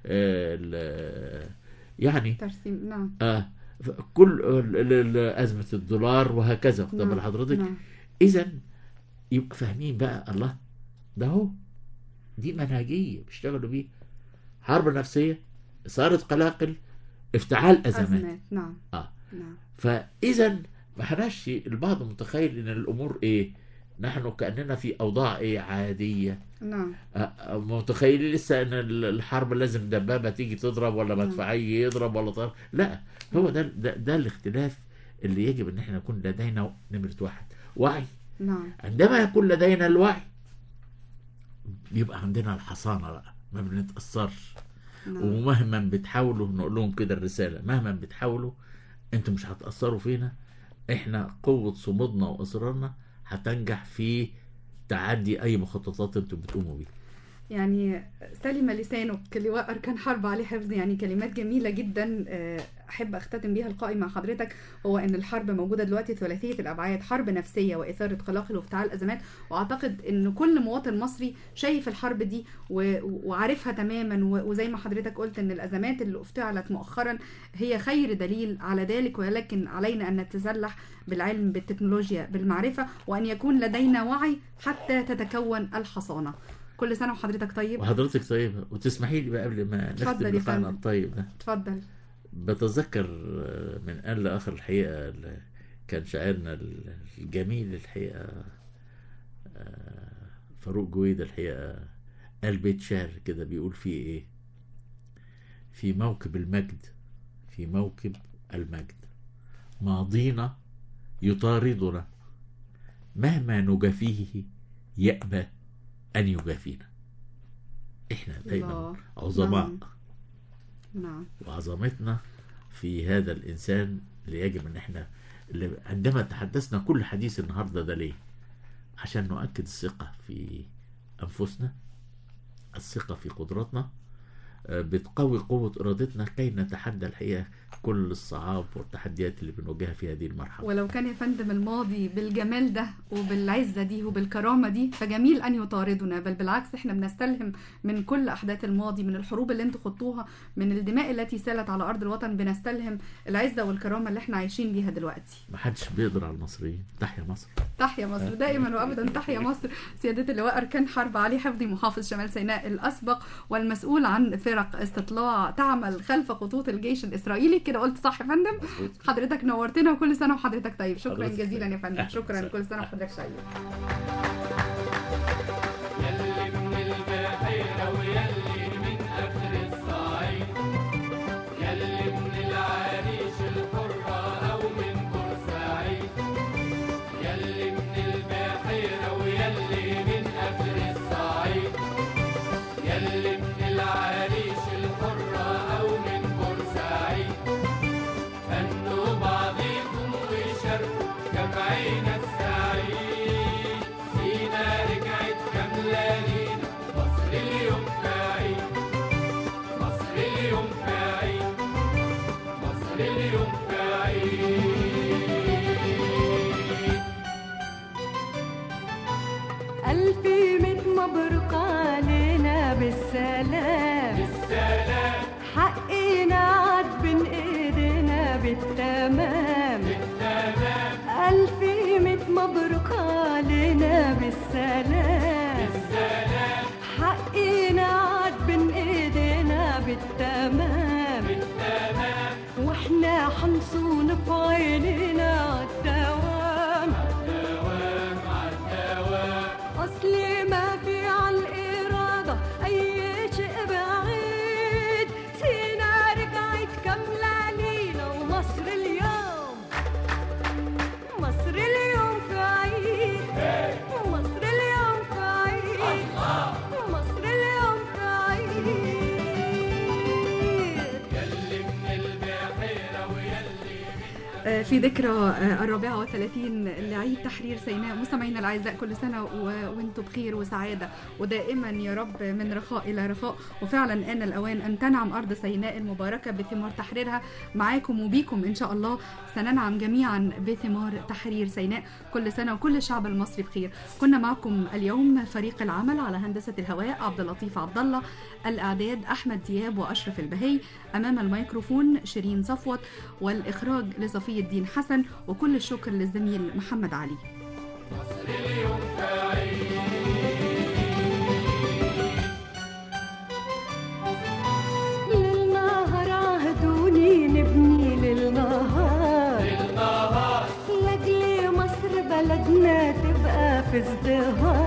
آه يعني ترسيم. نعم. آه كل أزمة الدولار وهكذا، واخد بال حضرتك؟ إذا يبقى فاهمين بقى، الله ده هو دي منهجية بيشتغلوا بيه، حرب نفسية، إثارة قلاقل، افتعال أزمات. أزمات. نعم. آه. نعم. فإذا ما حناش البعض متخيل إن الأمور إيه، نحن كأننا في أوضاع إيه عادية. نعم. آه متخيلين لسه إن الحرب لازم دبابة تيجي تضرب ولا مدفعية يضرب ولا طار، لا، هو ده, ده ده الاختلاف اللي يجب إن احنا يكون لدينا نمرة واحد وعي. نعم. عندما يكون لدينا الوعي بيبقى عندنا الحصانة بقى، ما بنتأثرش. نعم. ومهما بتحاولوا نقول لهم كده الرسالة، مهما بتحاولوا انتوا مش هتأثروا فينا، احنا قوة صمودنا وإصرارنا هتنجح في تعدي أي مخططات انتوا بتقوموا بيها. يعني سلم لسانك لواء أركان حرب علي حفظي، يعني كلمات جميلة جدا أحب أختتم بيها اللقاء مع حضرتك. هو أن الحرب موجودة دلوقتي ثلاثية الأبعاد، حرب نفسية وإثارة قلاقل وافتعال أزمات، وأعتقد أن كل مواطن مصري شايف الحرب دي وعارفها تماما، وزي ما حضرتك قلت أن الأزمات اللي افتعلت مؤخرا هي خير دليل على ذلك، ولكن علينا أن نتسلح بالعلم بالتكنولوجيا بالمعرفة، وأن يكون لدينا وعي حتى تتكون الحصانة. كل سنة وحضرتك طيب. وحضرتك طيبة. وتسمحي لي بقى قبل ما نختم لقاءنا الطيب ده، اتفضل. بتذكر من آن لآخر الحقيقة كان شاعرنا الجميل الحقيقة فاروق جويدة الحقيقة قال بيت شعر كده بيقول فيه ايه: في موكب المجد في موكب المجد ماضينا يطاردنا، مهما نجافيه يأبى أن يجافينا. إحنا دايما عظماء. نعم. وعظمتنا في هذا الإنسان اللي يجب أن إحنا اللي عندما تحدثنا كل حديث النهاردة ده ليه؟ عشان نؤكد الثقة في أنفسنا، الثقة في قدراتنا، بتقوي قوة إرادتنا كي نتحدى الحقيقة كل الصعاب والتحديات اللي بنواجهها في هذه المرحلة. ولو كان يا فندم الماضي بالجمال ده وبالعزة دي وبالكرامة دي فجميل أن يطاردنا، بل بالعكس احنا بنستلهم من كل أحداث الماضي، من الحروب اللي انتوا خضتوها، من الدماء التي سالت على أرض الوطن، بنستلهم العزة والكرامة اللي احنا عايشين بيها دلوقتي. محدش بيقدر على المصريين. تحيا مصر. تحيا مصر دائما وأبدا. تحيا مصر. سيادة اللواء أركان حرب علي حفظي، محافظ شمال سيناء الأسبق والمسؤول عن فرق استطلاع تعمل خلف خطوط الجيش الإسرائيلي. كده قلت صح يا فندم؟ حضرتك نورتنا وكل سنة وحضرتك طيب. شكرا جزيلا يا فندم. شكرا. كل سنة وحضرتك طيب. يلي من البحيرة ويلي من آخر الصعيد، يلي من العريش الحرة أو من بورسعيد، يلي من البحيرة ويلي من آخر الصعيد، يلي من العريش الحرة أو من بورسعيد، هنوا بعضيكم وشاركوا جمعينا السعيد، سينا رجعت كاملة لينا، مصر اليوم في عيد، مصر اليوم في عيد، مصر اليوم في عيد. ألف ميت مبروك علينا بالسلام بالسلام، حقنا عاد بين ايدينا بالتمام بالتمام، ألف ميت مبروك علينا بالسلام بالسلام، حقنا عاد بين ايدينا بالتمام بالتمام، واحنا في عينينا عالدوام عالدوام عالدوام أصلي ما في عالإرادة أي شيء بعيد سينا رجعت كاملة لينا ومصر اليوم مصر اليوم في عيد مصر اليوم في عيد مصر اليوم في عيد يلي من البحيرة ويلي في ذكرى الرابعة والثلاثين لعيد تحرير سيناء. مستمعينا الأعزاء كل سنة وانتم بخير وسعادة ودائما يا رب من رخاء إلى رخاء. وفعلا آن الأوان أن تنعم أرض سيناء المباركة بثمار تحريرها. معاكم وبيكم إن شاء الله سننعم جميعا بثمار تحرير سيناء. كل سنة وكل الشعب المصري بخير. كنا معكم اليوم فريق العمل على هندسة الهواء عبد اللطيف عبد الله، الإعداد أحمد دياب وأشرف البهي، أمام الميكروفون شيرين صفوت، والإخراج لصفي الدين حسن، وكل الشكر للزميل محمد علي. مصر اليوم في عيد للنهار عهدوني نبني للنهار للنهار لأجل مصر بلدنا تبقى في ازدهار